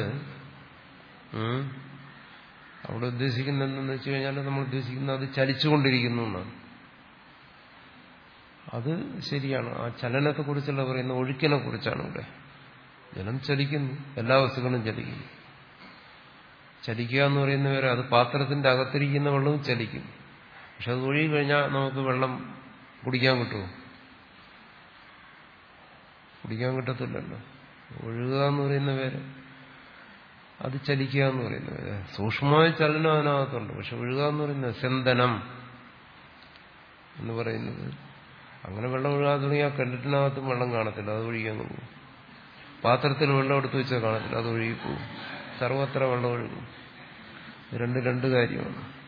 അവിടെ ഉദ്ദേശിക്കുന്നത് എന്തെന്ന് വെച്ച് കഴിഞ്ഞാൽ നമ്മൾ ഉദ്ദേശിക്കുന്നത് അത് ചലിച്ചുകൊണ്ടിരിക്കുന്നു എന്നാണ്. അത് ശരിയാണ്. ആ ചലനത്തെക്കുറിച്ചുള്ള പറയുന്ന ഒഴുക്കിനെ കുറിച്ചാണ് ഇവിടെ. ജലം ചലിക്കുന്നു, എല്ലാ വസ്തുക്കളും ചലിക്കുന്നു. ചലിക്കുക എന്ന് പറയുന്ന വരെ അത് പാത്രത്തിന്റെ അകത്തിരിക്കുന്ന വെള്ളവും ചലിക്കും. പക്ഷെ അത് ഒഴുകി കഴിഞ്ഞാൽ നമുക്ക് വെള്ളം കുടിക്കാൻ കിട്ടുമോ? കുടിക്കാൻ കിട്ടത്തില്ലല്ലോ. ഒഴുകുക എന്ന് പറയുന്ന പേര്, അത് ചലിക്കുക എന്ന് പറയുന്ന പേര്. സൂക്ഷ്മമായ ചലനം അതിനകത്തുണ്ട്. പക്ഷെ ഒഴുകുക എന്ന് പറയുന്നത് സ്യന്തനം എന്ന് പറയുന്നത്, അങ്ങനെ വെള്ളം ഒഴുകാൻ തുടങ്ങിയാൽ കിണറ്റിനകത്തും വെള്ളം കാണത്തില്ല, അത് ഒഴുകിയാൽ പോകും. പാത്രത്തിൽ വെള്ളം എടുത്തു വെച്ചാൽ കാണത്തില്ല, അത് ഒഴുകി പോകും. സർവത്ര വെള്ളം ഒഴുകും. രണ്ട് രണ്ട് കാര്യമാണ്.